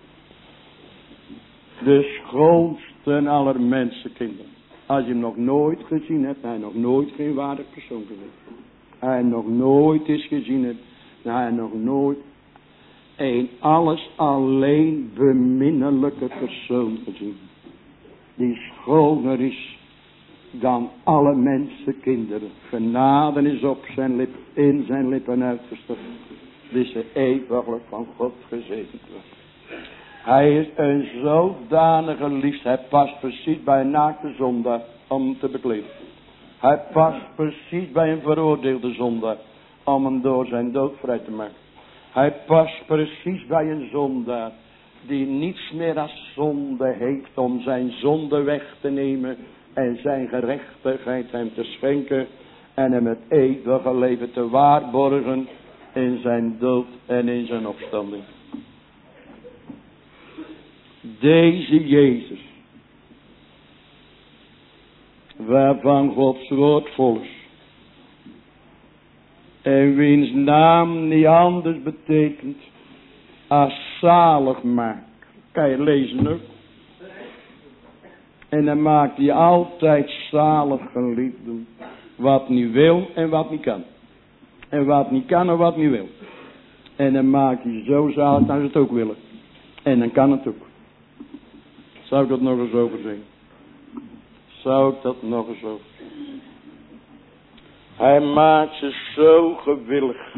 De schoonste aller mensenkinderen. Als je hem nog nooit gezien hebt, hij nog nooit geen waardig persoon geweest. Hij nog nooit is gezien hebt, hij nog nooit een alles alleen beminnelijke persoon gezien. Die schoner is dan alle mensenkinderen. Genade is op zijn lippen, in zijn lippen uitgestort. Die ze eeuwiglijk van God gezegend wordt. Hij is een zodanige liefde. Hij past precies bij een naakte zondaar om hem te bekleden. Hij past precies bij een veroordeelde zondaar om hem door zijn dood vrij te maken. Hij past precies bij een zondaar die niets meer als zonde heeft om zijn zonde weg te nemen en zijn gerechtigheid hem te schenken en hem het eeuwige leven te waarborgen in zijn dood en in zijn opstanding. Deze Jezus, waarvan Gods woord vol is, en wiens naam niet anders betekent als zalig maakt. Kan je lezen ook. En dan maakt hij altijd zalig, geliefden, wat niet wil en wat niet kan. En wat niet kan en wat niet wil. En dan maakt hij zo zalig dat ze het ook willen. En dan kan het ook. Zou ik dat nog eens over zeggen? Zou ik dat nog eens over zeggen? Hij maakt ze zo gewillig.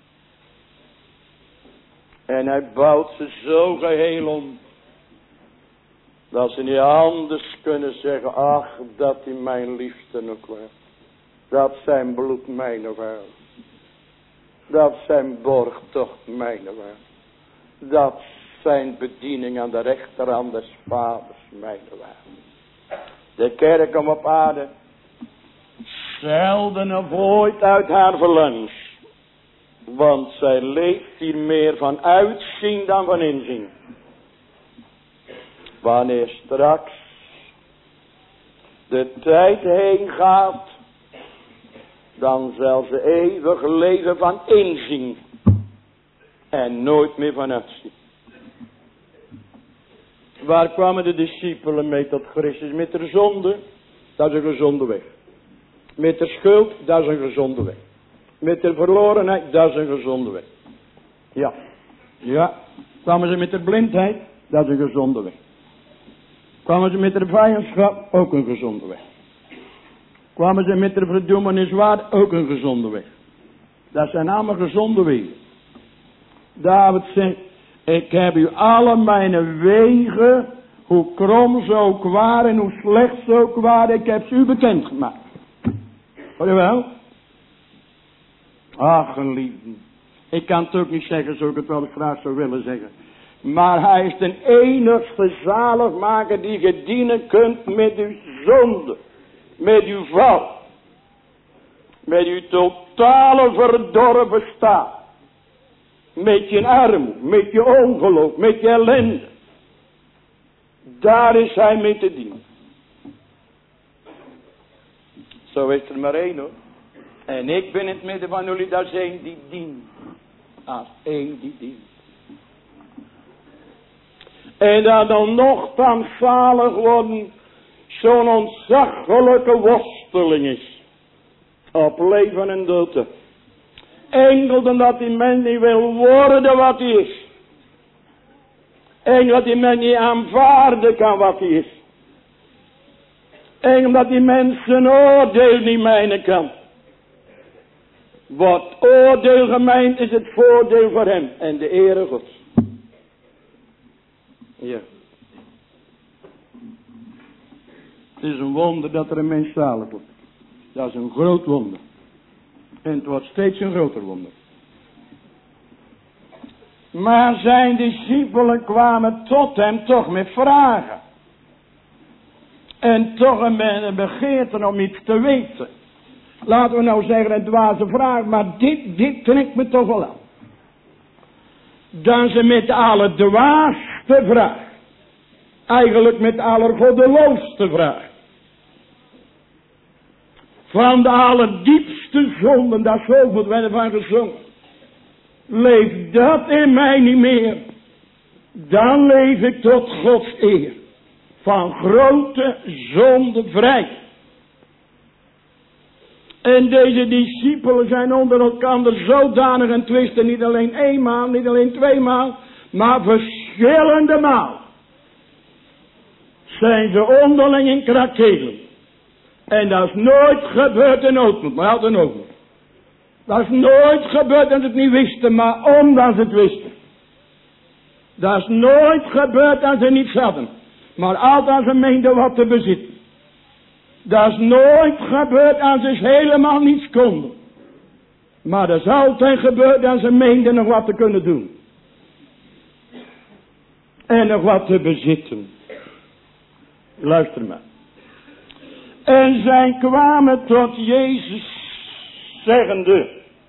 En hij bouwt ze zo geheel om. Dat ze niet anders kunnen zeggen. Ach, dat hij mijn liefde nog was. Dat zijn bloed mijne was. Dat zijn borgtocht mijne was. Dat zijn bediening aan de rechterhand des vaders mijne was. De kerk om op aarde. Zelden of ooit uit haar verlangens. Want zij leeft hier meer van uitzien dan van inzien. Wanneer straks de tijd heen gaat, dan zal ze eeuwig leven van inzien. En nooit meer van uitzien. Waar kwamen de discipelen mee tot Christus? Met de zonde, dat is een gezonde weg. Met de schuld, dat is een gezonde weg. Met de verlorenheid, dat is een gezonde weg. Ja. Kwamen ze met de blindheid, dat is een gezonde weg. Kwamen ze met de vijandschap, ook een gezonde weg. Kwamen ze met de verdoemenis waard, ook een gezonde weg. Dat zijn allemaal gezonde wegen. David zegt, ik heb u alle mijn wegen, hoe krom ze ook waren en hoe slecht ze ook waren, ik heb ze u bekendgemaakt. Hoor je wel? Ach, geliefden. Ik kan het ook niet zeggen zoals ik het wel graag zou willen zeggen. Maar hij is de enigste zaligmaker die je dienen kunt met uw zonde. Met uw val. Met uw totale verdorven staat. Met je armoede, met je ongeloof, met je ellende. Daar is hij mee te dienen. Zo is er maar één hoor. En ik ben in het midden van jullie, dat is één die dient. Als één die dient. En dat dan nogthans zalig worden, zo'n ontzaglijke worsteling is. Op leven en dood. Enkel dat die mens niet wil worden wat hij is. Enkel dat die mens niet aanvaarden kan wat hij is. Enkel dat die mens zijn oordeel niet mijnen kan. Wat oordeel gemeend is het voordeel voor hem en de ere Gods. Ja. Het is een wonder dat er een mens zalig wordt. Dat is een groot wonder. En het wordt steeds een groter wonder. Maar zijn discipelen kwamen tot hem toch met vragen. En toch een begeerte om iets te weten. Laten we nou zeggen een dwaze vraag, maar dit trekt me toch wel aan. Dan ze met de allerdwaasste vraag. Eigenlijk met de allergoddeloosste vraag. Van de allerdiepste zonden, dat zoveel werden van gezongen. Leeft dat in mij niet meer, dan leef ik tot Gods eer. Van grote zonde vrij. En deze discipelen zijn onder elkaar zodanig en twisten, niet alleen eenmaal, niet alleen tweemaal, maar verschillende maal. Zijn ze onderling in krakelen. En dat is nooit gebeurd in ootmoed, maar altijd in ootmoed. Dat is nooit gebeurd dat ze het niet wisten, maar omdat ze het wisten. Dat is nooit gebeurd dat ze niets hadden, maar altijd ze meenden wat te bezitten. Dat is nooit gebeurd als ze helemaal niets konden. Maar dat is altijd gebeurd als ze meenden nog wat te kunnen doen. En nog wat te bezitten. Luister maar. En zij kwamen tot Jezus zeggende.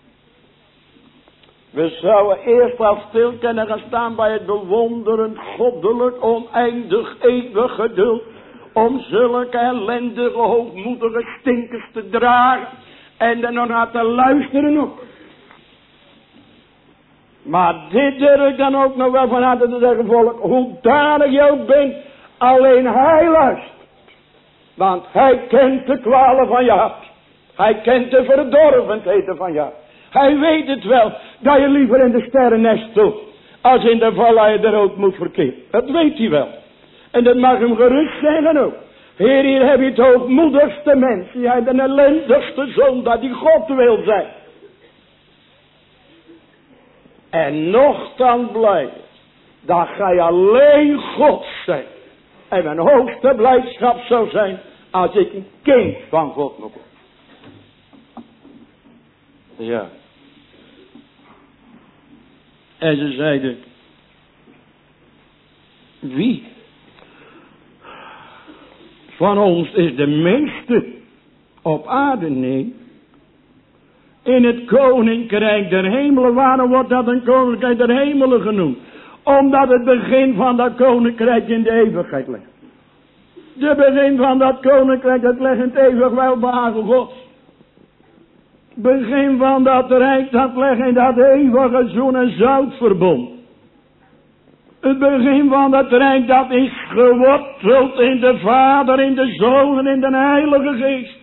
We zouden eerst al stil kunnen gaan staan bij het bewonderend, goddelijk, oneindig, eeuwig geduld. Om zulke ellendige, hoogmoedige stinkers te dragen. En dan nog naar te luisteren ook. Maar dit durf ik dan ook nog wel van harte te zeggen, volk. Hoe danig je ook bent, alleen hij luistert. Want hij kent de kwalen van je hart. Hij kent de verdorvenheden van je hart. Hij weet het wel, dat je liever in de sterrennest stopt, als in de vallei der dood moet verkeren. Dat weet hij wel. En dat mag hem gerust zeggen ook. Heer, hier heb je het hoogmoedigste mens. Jij de ellendigste zoon dat die God wil zijn. En nochtans blij dat gij alleen God zijt. En mijn hoogste blijdschap zou zijn als ik een kind van God nog word. Ja. En ze zeiden, wie van ons is de meeste op aarde? Nee. In het koninkrijk der hemelen. Waarom wordt dat een koninkrijk der hemelen genoemd? Omdat het begin van dat koninkrijk in de eeuwigheid ligt. De begin van dat koninkrijk, dat ligt in het eeuwig welbehagen Gods. Begin van dat rijk, dat ligt in dat eeuwige zoen- en zoutverbond. Het begin van dat rijk, dat is geworteld in de Vader, in de Zoon en in de Heilige Geest.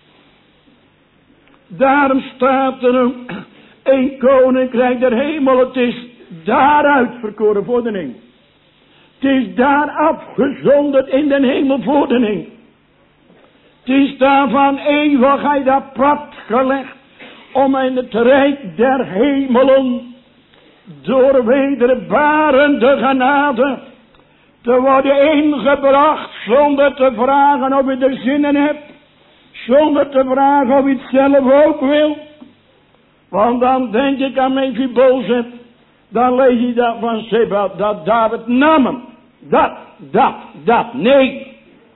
Daarom staat er een koninkrijk der hemel. Het is daaruit verkoren voor de hemel. Het is daar afgezonderd in de hemel voor de hemel. Het is daar van eeuwigheid apart gelegd om in het rijk der hemelen door wederbarende genade te worden ingebracht zonder te vragen of je er zin in hebt, zonder te vragen of je het zelf ook wil. Want dan denk ik aan Mephibosheth, dan lees je dat van Seba, dat David nam hem. Dat, nee.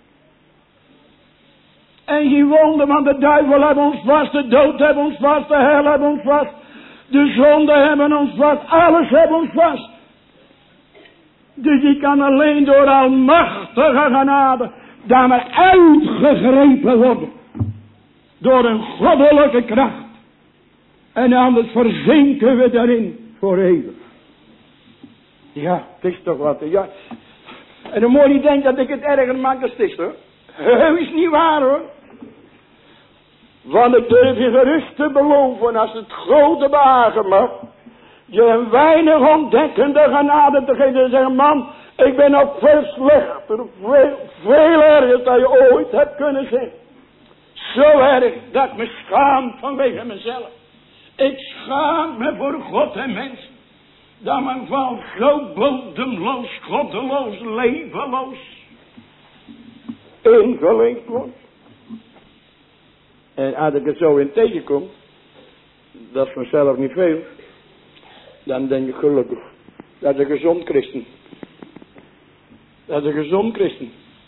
En geen wonder, want de duivel heeft ons vast, de dood heeft ons vast, de hel heeft ons vast, de zonde hebben ons vast, alles heeft ons vast. Dus die kan alleen door almachtige genade daar maar uitgegrepen worden. Door een goddelijke kracht. En anders verzinken we daarin voor eeuwig. Ja, het is toch wat. Ja. En dan moet je niet denken dat ik het erger maak als het is, hoor. Heus niet waar, hoor. Want ik durf je gerust te beloven, als het grote behagen mag, je een weinig ontdekkende genade te geven. En zeggen, man, ik ben nog veel slechter, veel erger dan je ooit hebt kunnen zijn. Zo erg dat ik me schaam vanwege mezelf. Ik schaam me voor God en mensen. Dat men van zo bodemloos, goddeloos, levenloos ingeleefd wordt. En als ik er zo in tegenkom, dat is mezelf niet veel, dan denk ik gelukkig. Dat is een gezond christen. Dat is een gezond christen.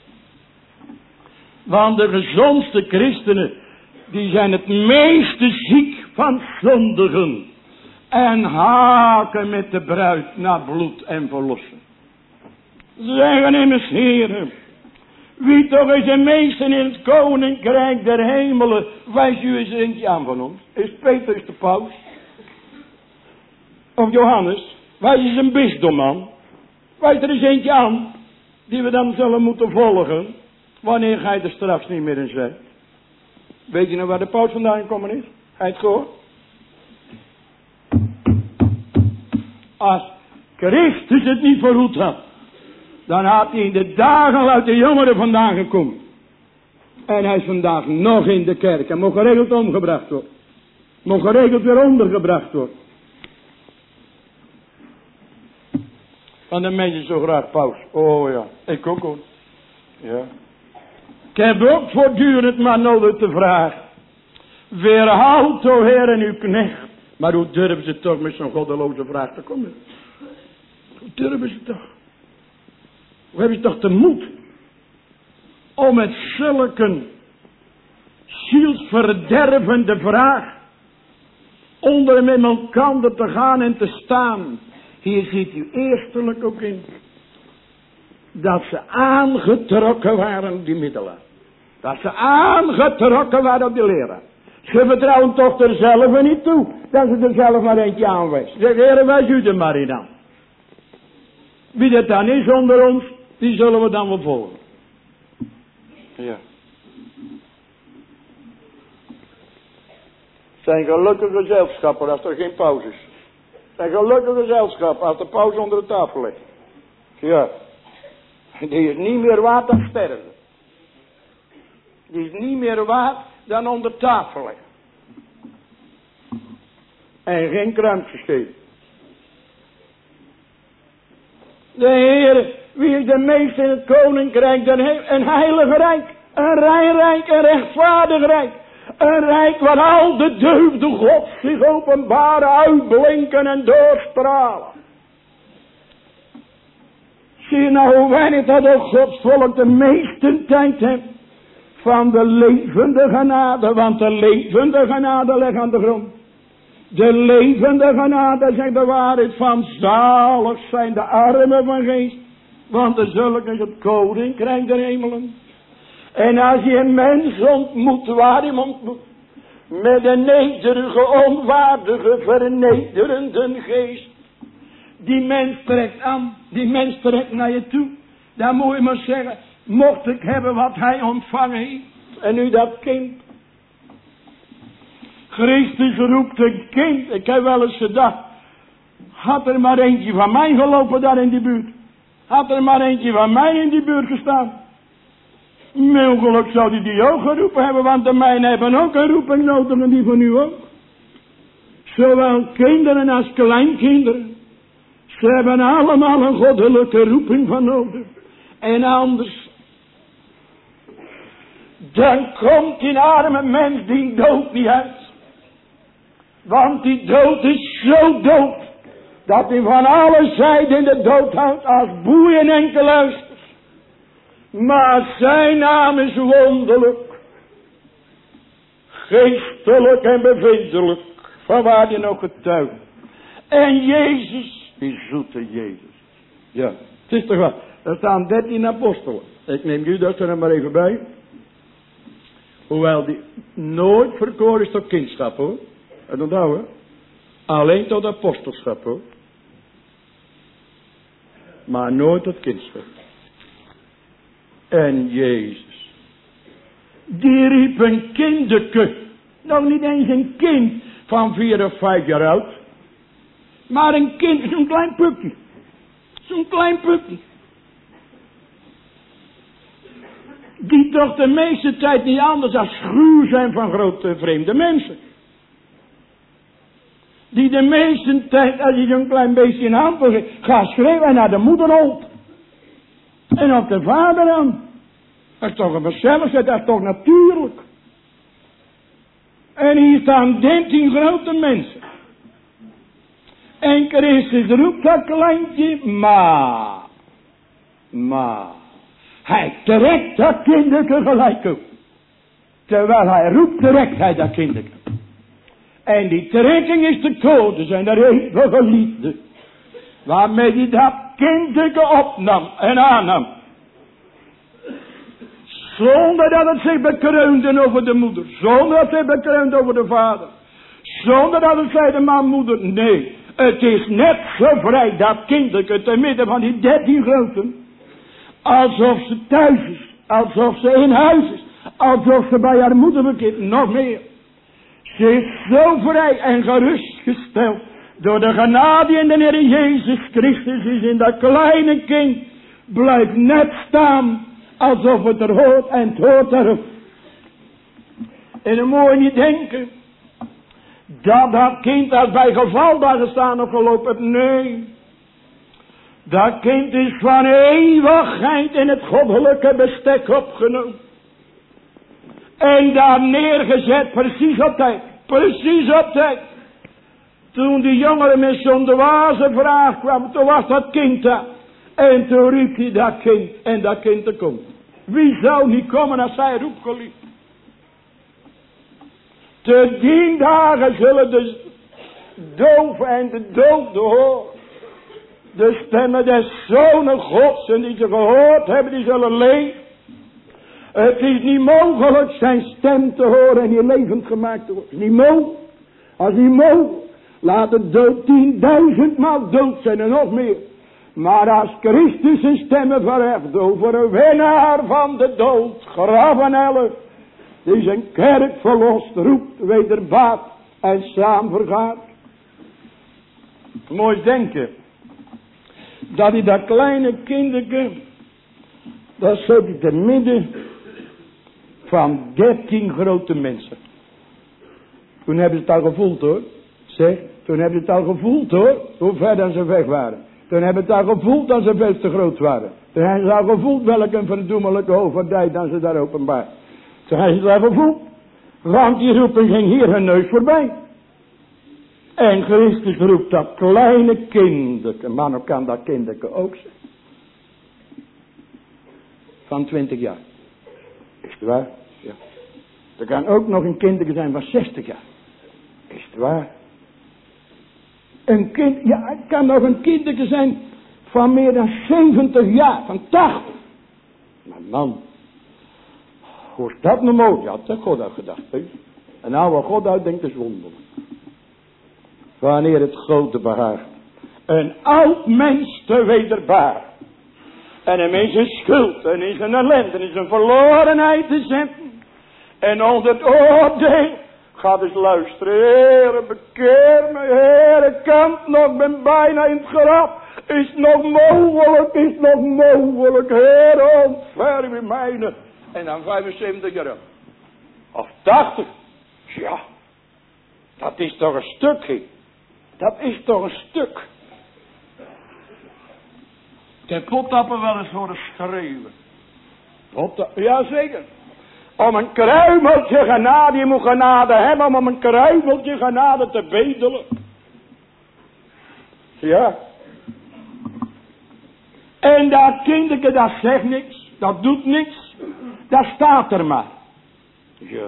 Want de gezondste christenen, die zijn het meeste ziek van zondigen. En haken met de bruid naar bloed en verlossen. Zeggen immers, heren, wie toch is de meeste in het koninkrijk der hemelen, wijs u eens eentje aan van ons. Is Petrus de paus? Of Johannes? Wijs eens een bisdom aan. Wijs er eens eentje aan, die we dan zullen moeten volgen, wanneer gij er straks niet meer in zijt. Weet je nou waar de paus vandaan gekomen is? Hij het gehoord? Als Christus het niet verhoed had, dan had hij in de dagen uit de jongeren vandaan gekomen. En hij is vandaag nog in de kerk. En moet geregeld omgebracht worden. Moet geregeld weer ondergebracht worden. Want de mensen zo graag paus. Oh ja, ik ook hoor. Ja. Ik heb ook voortdurend maar nodig te vragen. Weerhoud, o Heer, en uw knecht. Maar hoe durven ze toch met zo'n goddeloze vraag te komen? Hoe durven ze toch? Hoe hebben ze toch de moed om met zulke zielsverdervende vraag onder met elkaar te gaan en te staan? Hier ziet u eerstelijk ook in dat ze aangetrokken waren op die middelen. Dat ze aangetrokken waren op die leraar. Ze vertrouwen toch er zelf niet toe, dat ze er zelf maar eentje aanwijst. Zeg, heren, wijs u er maar in aan. Wie dat dan is onder ons, die zullen we dan wel volgen. Ja. Zijn gelukkige gezelschappen als er geen pauze is. Zijn gelukkige gezelschappen als de pauze onder de tafel ligt. Ja. Die is niet meer waard dan sterven. Die is niet meer waard dan onder tafel liggen. En geen kruimpjes geven. De Heer, wie is de meeste in het koninkrijk? Een heilige rijk. Een rein rijk, een rechtvaardig rijk. Een rijk waar al de deugden God zich openbaren, uitblinken en doorstralen. Zie je nou hoe weinig dat ook Gods volk de meeste tijd heeft van de levende genade. Want de levende genade ligt aan de grond. De levende genade zegt de waarheid van zalig zijn de armen van geest. Want de zulke is het koninkrijk der hemelen. En als je een mens ontmoet, waar je hem ontmoet, met een nederige, onwaardige, vernederende geest. Die mens trekt aan, die mens trekt naar je toe. Dan moet je maar zeggen, mocht ik hebben wat hij ontvangen heeft. En nu dat kind. Christus roept een kind. Ik heb wel eens gedacht, had er maar eentje van mij gelopen daar in die buurt. Had er maar eentje van mij in die buurt gestaan. Mogelijk zou die ook geroepen hebben, want de mijnen hebben ook een roeping nodig en die van u ook. Zowel kinderen als kleinkinderen. Ze hebben allemaal een goddelijke roeping van nodig. En anders. Dan komt die arme mens die dood niet uit. Want die dood is zo dood. Dat hij van alle zijden in de dood houdt als boeien en geluisterd. Maar zijn naam is wonderlijk. Geestelijk en bevindelijk. Van waar je nog getuigt. En Jezus, die zoete Jezus. Ja, het is toch wat. Er staan 13 apostelen. Ik neem Judas er maar even bij. Hoewel die nooit verkoren is tot kindschap hoor. En onthouden. Alleen tot apostelschap hoor. Maar nooit tot kindschap. En Jezus. Die riep een kinderke. Nog niet eens een kind van 4 of 5 jaar oud. Maar een kind, zo'n klein pupje. Zo'n klein pupje. Die toch de meeste tijd niet anders dan schuw zijn van grote vreemde mensen. Die de meeste tijd, als je zo'n klein beestje in de hand wil, gaat schreeuwen en naar de moeder holt. En op de vader aan. Dat is toch een gezelligheid, dat is toch natuurlijk. En hier staan 13 grote mensen. En Christus roept dat kleintje, maar. Hij trekt dat kinderke gelijk op. Terwijl hij roept, trekt hij dat kinderke. En die trekking is de code, zijn de eeuwige liefde. Waarmee hij dat kinderke opnam en aannam. Zonder dat het zich bekreunde over de moeder. Zonder dat het zich bekreunde over de vader. Zonder dat het zei de man moeder. Nee, het is net zo vrij dat kinderke te midden van die 13 groten. Alsof ze thuis is. Alsof ze in huis is. Alsof ze bij haar moeder bekend. Nog meer. Ze is zo vrij en gerustgesteld. Door de genade in de Heer Jezus Christus is in dat kleine kind. Blijft net staan. Alsof het er hoort en het hoort erop. En dan moet je niet denken. Dat kind als bij geval daar gestaan of gelopen heeft. Nee. Dat kind is van eeuwigheid in het goddelijke bestek opgenomen. En daar neergezet precies op tijd. Precies op tijd. Toen die jongere met zo'n dwaze vraag kwam. Toen was dat kind daar. En toen riep hij dat kind. En dat kind er komt. Wie zou niet komen als zij roept geliefd. Te 10 dagen zullen de doven en de dode horen. De stemmen des Zonen Gods. En die ze gehoord hebben, die zullen leven. Het is niet mogelijk zijn stem te horen en hier levend gemaakt te worden. Niet mogelijk. Als niet mogelijk. Laat het dood 10.000 maal dood zijn en nog meer. Maar als Christus zijn stemmen verheft over een winnaar van de dood, graf en helle, die zijn kerk verlost, roept, wederbaat en samen vergaat. Mooi denken. Dat hij dat kleine kinderke, dat zit te midden van 13 grote mensen. Toen hebben ze het al gevoeld hoor. Zeg, toen hebben ze het al gevoeld hoor, hoe ver dan ze weg waren. Toen hebben ze het al gevoeld dat ze veel te groot waren. Toen hebben ze al gevoeld welk een verdoemelijke hoofdverdij dan ze daar openbaar. Toen hebben ze het al gevoeld. Want die roeping ging hier hun neus voorbij. En Christus roept dat kleine kinderke. Maar dan kan dat kinderke ook zijn. Van 20 jaar. Is het waar? Ja. Er kan ook nog een kinderke zijn van 60 jaar. Is het waar? Een kind, ja, het kan nog een kinderke zijn van meer dan 70 jaar, van 80. Maar man, hoe is dat nou mogelijk? Ja, dat God had gedacht. He? En nou wat God uitdenkt is wonderlijk. Wanneer het grote behaagt. Een oud mens te wederbaar. En hem in zijn schuld en in zijn ellende en in zijn verlorenheid te zetten. En onder het oordeel. Ga dus luisteren. Heere, bekeer me. Heere, kan nog, ben bijna in het graf. Is nog mogelijk, is nog mogelijk. Heere, ontferm u mijne. En dan 75 jaar. Of 80. Ja. Dat is toch een stukje. Dat is toch een stuk. Ik heb Potappen wel eens horen schreeuwen. Jazeker. Om een kruimeltje genade, je moet genade hebben om een kruimeltje genade te bedelen. Ja. En dat kinderke, dat zegt niks, dat doet niks, dat staat er maar. Ja.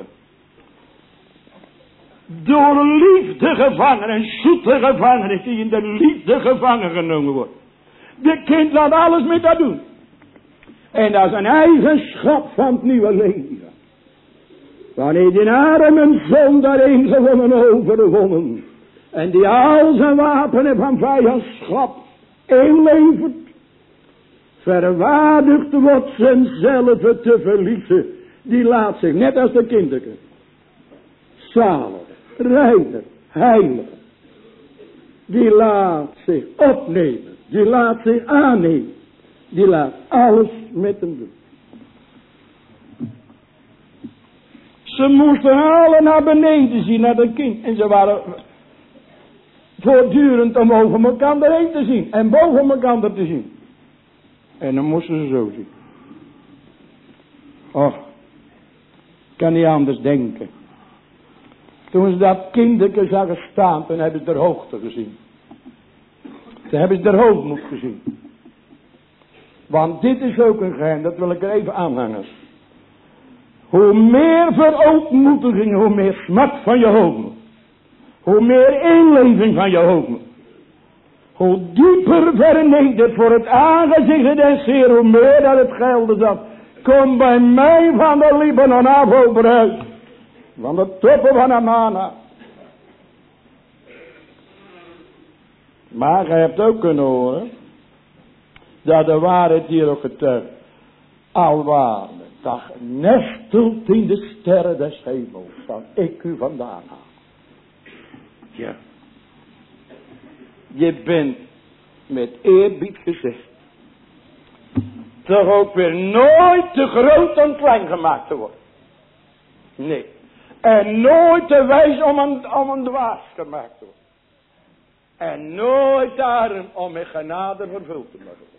Door liefde gevangen, een zoete gevangenis die in de liefde gevangen genomen wordt. De kind laat alles met dat doen. En dat is een eigenschap van het nieuwe leven. Wanneer die arme zondaar eens gewonnen overwonnen. En die al zijn wapenen van vijandschap inlevert. Verwaardigd wordt zichzelf te verliezen. Die laat zich net als de kinderken. Zalig, reiner, heilig. Die laat zich opnemen. Die laat zich aannemen. Die laat alles met hem doen. Ze moesten alle naar beneden zien, naar de kind. En ze waren voortdurend om over elkaar heen te zien. En boven elkaar te zien. En dan moesten ze zo zien. Och, ik kan niet anders denken. Toen ze dat kinderke zagen staan, toen hebben ze de hoogte gezien. Ze hebben ze de hoogmoed gezien. Want dit is ook een geheim, dat wil ik er even aanhangen. Hoe meer verootmoediging, hoe meer smak van je hoogmoed. Hoe meer inleving van je hoogmoed. Hoe dieper vernederd voor het aangezicht des Heer, hoe meer dat het gelden zat. Kom bij mij van de Libanon af, o bruid. Van de toppen van Amana. Maar gij hebt ook kunnen horen. Dat de waarheid hier ook getuigt. Alwaar, dat nestelt in de sterren des hemels. Zal ik u vandaan halen. Ja. Je bent met eerbied gezegd. Toch ook weer nooit te groot en klein gemaakt te worden. Nee. En nooit te wijs om een dwaas gemaakt te worden. En nooit daarom om met genade vervuld te mogen worden.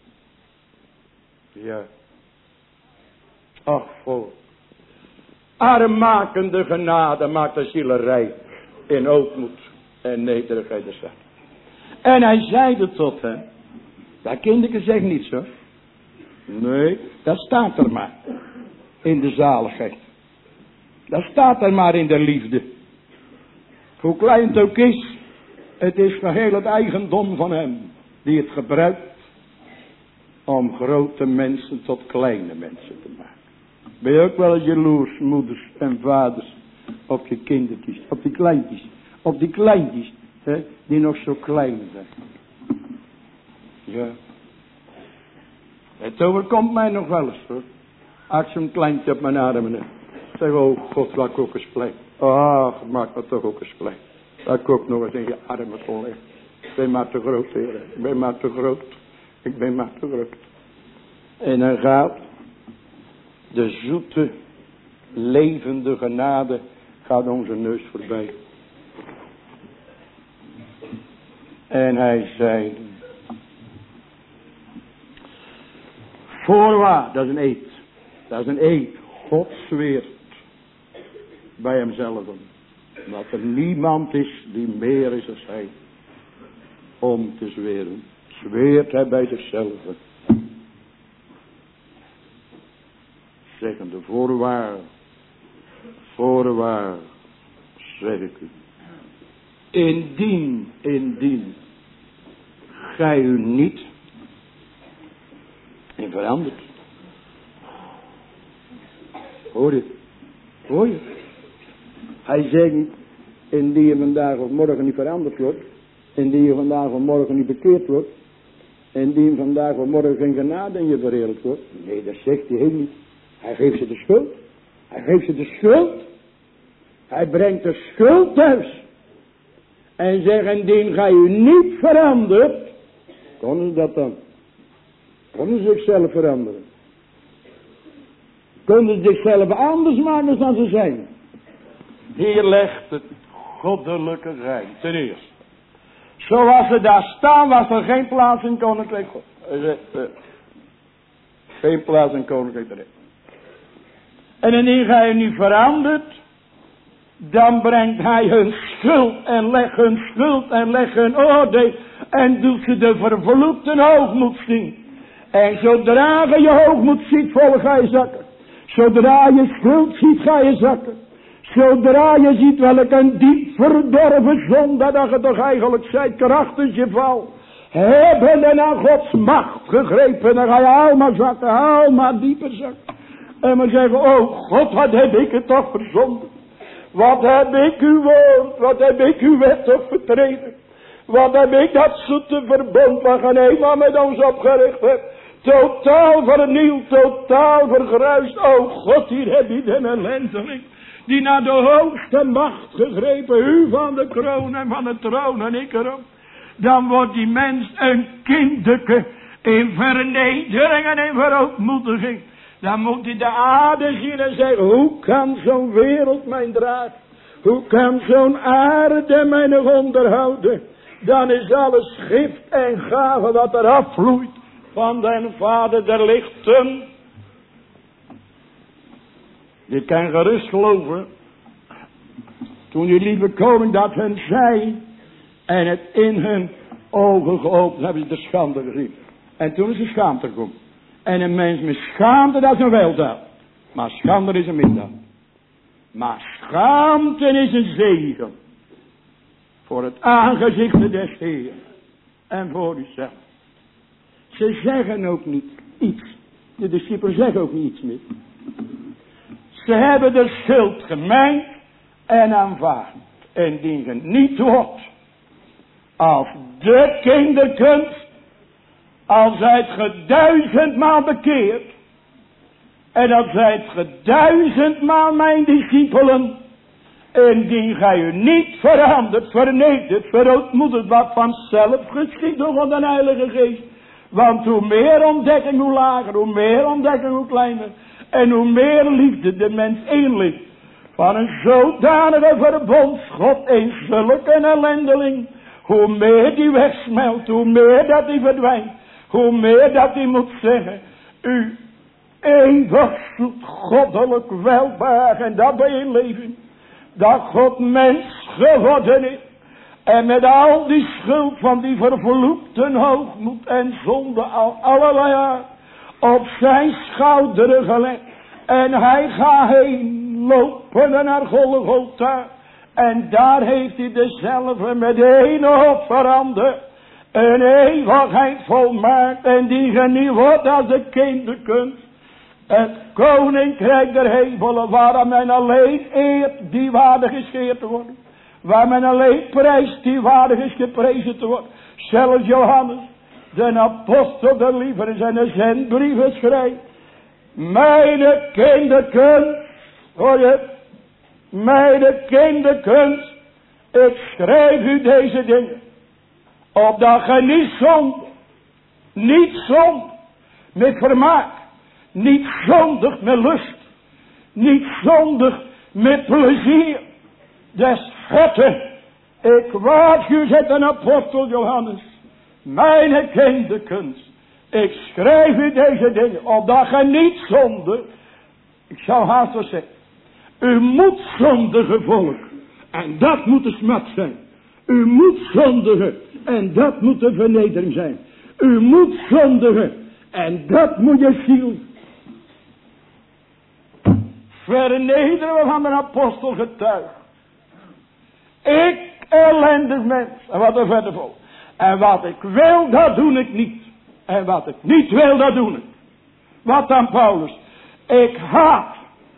Ja. Ach, voor. Armmakende genade maakt de zielerij in ootmoed en nederigheid de zaak. En hij zeide tot hem. Dat kinderke zegt niets hoor. Nee, dat staat er maar. In de zaligheid. Dat staat er maar in de liefde. Hoe klein het ook is. Het is geheel het eigendom van hem. Die het gebruikt. Om grote mensen tot kleine mensen te maken. Ben je ook wel eens jaloers, moeders en vaders. Op je kindertjes. Op die kleintjes. Op die kleintjes. Hè, die nog zo klein zijn. Ja. Het overkomt mij nog wel eens hoor. Als ik zo'n kleintje op mijn armen heb. Zeg, oh God, laat ik ook eens blij. Ach, maak me toch ook eens blij. Dat ik ook nog eens in je armen kon leggen. Ik ben maar te groot, Heer. Ik ben maar te groot. Ik ben maar te groot. En dan gaat de zoete, levende genade gaat onze neus voorbij. En hij zei, voorwaar, dat is een eed. Dat is een eed. God zweert bij hemzelf. Dat er niemand is die meer is als hij. Om te zweren. Zweert hij bij zichzelf. Zeggende, voorwaar. Voorwaar. Zeg ik u. Indien. Gij u niet. En verandert. Hoor je? Hij zegt niet, indien je vandaag of morgen niet veranderd wordt. Indien je vandaag of morgen niet bekeerd wordt. Indien vandaag of morgen geen genade in je verheerlijkt wordt. Nee, dat zegt hij helemaal niet. Hij geeft ze de schuld. Hij geeft ze de schuld. Hij brengt de schuld thuis. En zegt, indien gij u niet verandert. Konden ze dat dan? Konden ze zichzelf veranderen? Konden ze zichzelf anders maken dan ze zijn? Hier legt het goddelijke geheim. Ten eerste. Zoals ze daar staan, was er geen plaats in koninkrijk God. Geen plaats in koninkrijk erin. En indien gij nu verandert, dan brengt hij hun schuld en legt hun oordeel en doet ze de vervloekte hoogmoed zien. En zodra je je hoogmoed ziet, ga je zakken. Zodra je schuld ziet, ga je zakken. Zodra je ziet welk een diep verdorven zonde dat je toch eigenlijk zijt, krachtens je val. Hebben naar Gods macht gegrepen, dan ga je allemaal zakken, allemaal dieper zakken. En maar zeggen, oh God, wat heb ik het toch verzonden. Wat heb ik uw woord, wat heb ik uw wet toch vertreden. Wat heb ik dat zoete verbond wat je eenmaal met ons opgericht hebt. Totaal vernield, totaal vergruist. Oh God, hier heb je een ellendeling. Die naar de hoogste macht gegrepen. U van de kroon en van de troon en ik erop. Dan wordt die mens een kinderke in vernedering en in verootmoediging. Dan moet hij de aarde zien en zeggen, hoe kan zo'n wereld mij dragen? Hoe kan zo'n aarde mij nog onderhouden? Dan is alles gift en gave wat er afvloeit van den Vader der lichten. Je kan gerust geloven. Toen die lieve koning dat hun zei en het in hun ogen geopend, hebben ze de schande gezien. En toen is de schaamte gekomen. En een mens met schaamte, dat is een weldaad. Maar schande is een misdaad. Maar schaamte is een zegen. Voor het aangezicht des Heeren. En voor uzelf. Ze zeggen ook niet iets. De discipelen zeggen ook niet iets meer. Ze hebben de schuld gemeen en aanvaard. En die niet wordt. Als de kinderkunst. Al zijt ge 1000-maal bekeerd. En al zijt ge 1000-maal mijn discipelen. Indien gij u niet verandert, vernedert, verootmoedigt wat vanzelf geschiet door God en Heilige Geest. Want hoe meer ontdekking, hoe lager, hoe meer ontdekking, hoe kleiner. En hoe meer liefde de mens inlicht. Van een zodanige verbondsgod, een zulke ellendeling. Hoe meer die wegsmelt, hoe meer dat die verdwijnt. Hoe meer dat hij moet zeggen, u eeuwig zoet goddelijk welbehagen. En dat bij je leven. Dat God mens geworden is. En met al die schuld van die vervloekte hoogmoed en zonde al allerlei jaar op zijn schouderen gelegd. En hij gaat heen lopen naar Golgotha. En daar heeft hij dezelfde met één hoop veranderd. Een eeuwigheid volmaakt en die geniet wordt als de kinderkunst. Het koninkrijk der hemelen waar men alleen eert die waardig is geëerd te worden. Waar men alleen prijst die waardig is geprezen te worden. Zelfs Johannes, de apostel der liefde in zijn zendbrieven schrijft. Mijn kinderkunst, hoor je? Mijn kinderkunst, ik schrijf u deze dingen. Opdat ge niet zond met vermaak, niet zondig met lust, niet zondig met plezier. Des vetten, ik waarschuw, zegt een apostel Johannes, mijn kinderkunst, ik schrijf u deze dingen, opdat ge niet zondig, ik zou haast wel zeggen, u moet zondigen volk, en dat moet de smat zijn. U moet zondigen. En dat moet de vernedering zijn. U moet zondigen. En dat moet je ziel. Vernederen van de apostel getuige. Ik ellendig mens. En wat er verder volgt. En wat ik wil, dat doe ik niet. En wat ik niet wil, dat doe ik. Wat dan Paulus? Ik haat.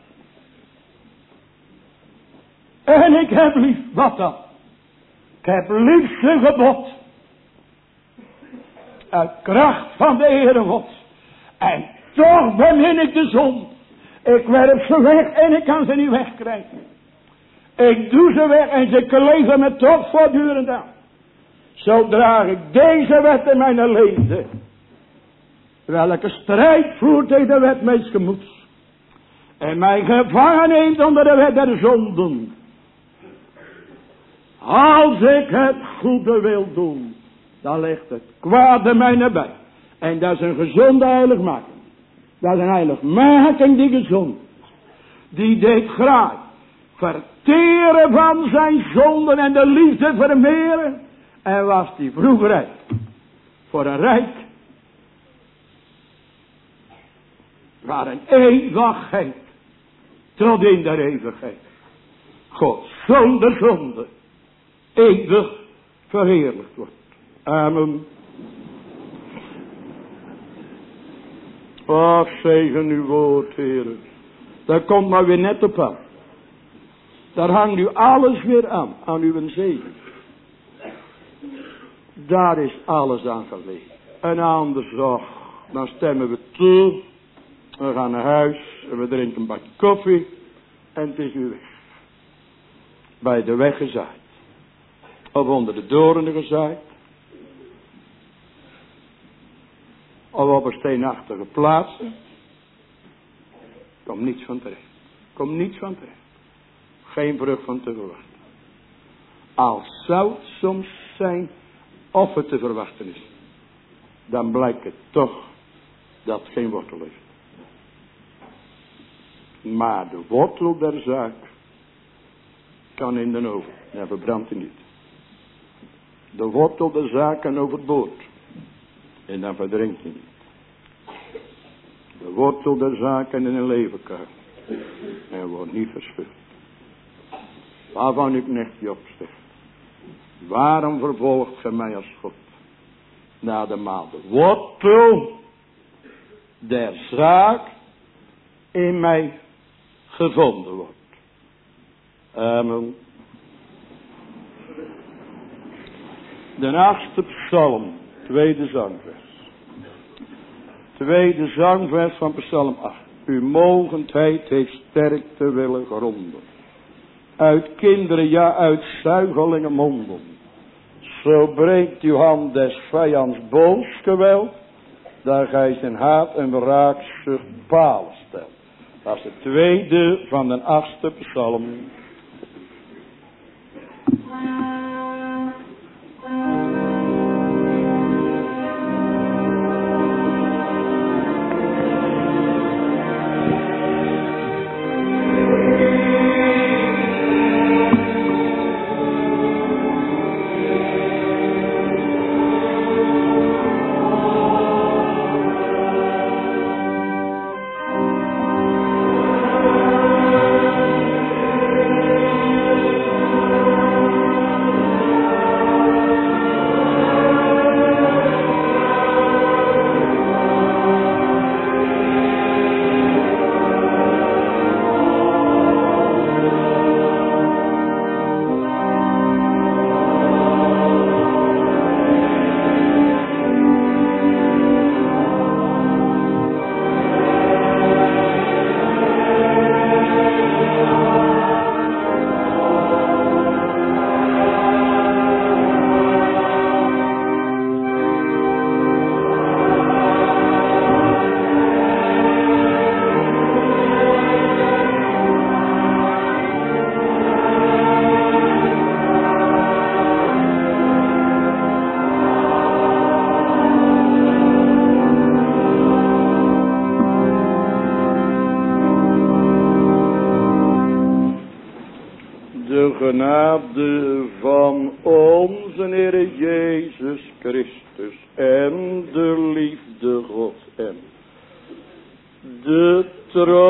En ik heb lief. Wat dan? Ik heb lief zijn gebod. Uit kracht van de Heere God. En toch bemin ik de zon. Ik werp ze weg en ik kan ze niet wegkrijgen. Ik doe ze weg en ze kleven me toch voortdurend aan. Zo draag ik deze wet in mijn leven. Welke strijd voert tegen de wet mijn gemoeds. En mij gevangen neemt onder de wet der zonden. Als ik het goede wil doen, dan ligt het kwade mij nabij. En dat is een gezonde heiligmaking. Dat is een heiligmaking die gezond is. Die deed graag verteren van zijn zonden en de liefde vermeren. En was die vroeg rijk. Voor een rijk. Waar een eeuwigheid. Tot in de eeuwigheid. God zonder zonde. Eeuwig verheerlijkt wordt. Amen. Ach, zegen uw woord, Heer. Daar komt maar weer net op aan. Daar hangt u alles weer aan uw zegen. Daar is alles aan gelegen. En anders, dan stemmen we toe. We gaan naar huis en we drinken een bakje koffie. En het is weer weg. Bij de weg gezaaid. Of onder de doornen gezaaid. Of op een steenachtige plaatsen. Komt niets van terecht. Komt niets van terecht. Geen vrucht van te verwachten. Als zou het soms zijn of het te verwachten is. Dan blijkt het toch dat het geen wortel heeft. Maar de wortel der zaak kan in de oven. En verbrandt hij niet. De wortel der zaak kan overboord. En dan verdrinkt hij niet. De wortel der zaak kan in een levenkuil. En wordt niet verscheurd. Waarvan ik knecht Job zegt. Waarom vervolgt gij mij als God? Na de maal de wortel der zaak in mij gevonden wordt. Amen. De 8e psalm, tweede zangvers. Tweede zangvers van psalm 8. Uw mogendheid heeft sterk te willen gronden. Uit kinderen, ja uit zuigelingen monden. Zo breekt uw hand des vijands boos geweld. Daar gij zijn haat en wraakzucht palen stelt. Dat is de tweede van de 8e psalm. Genade van onze Heer Jezus Christus en de liefde God en de trouw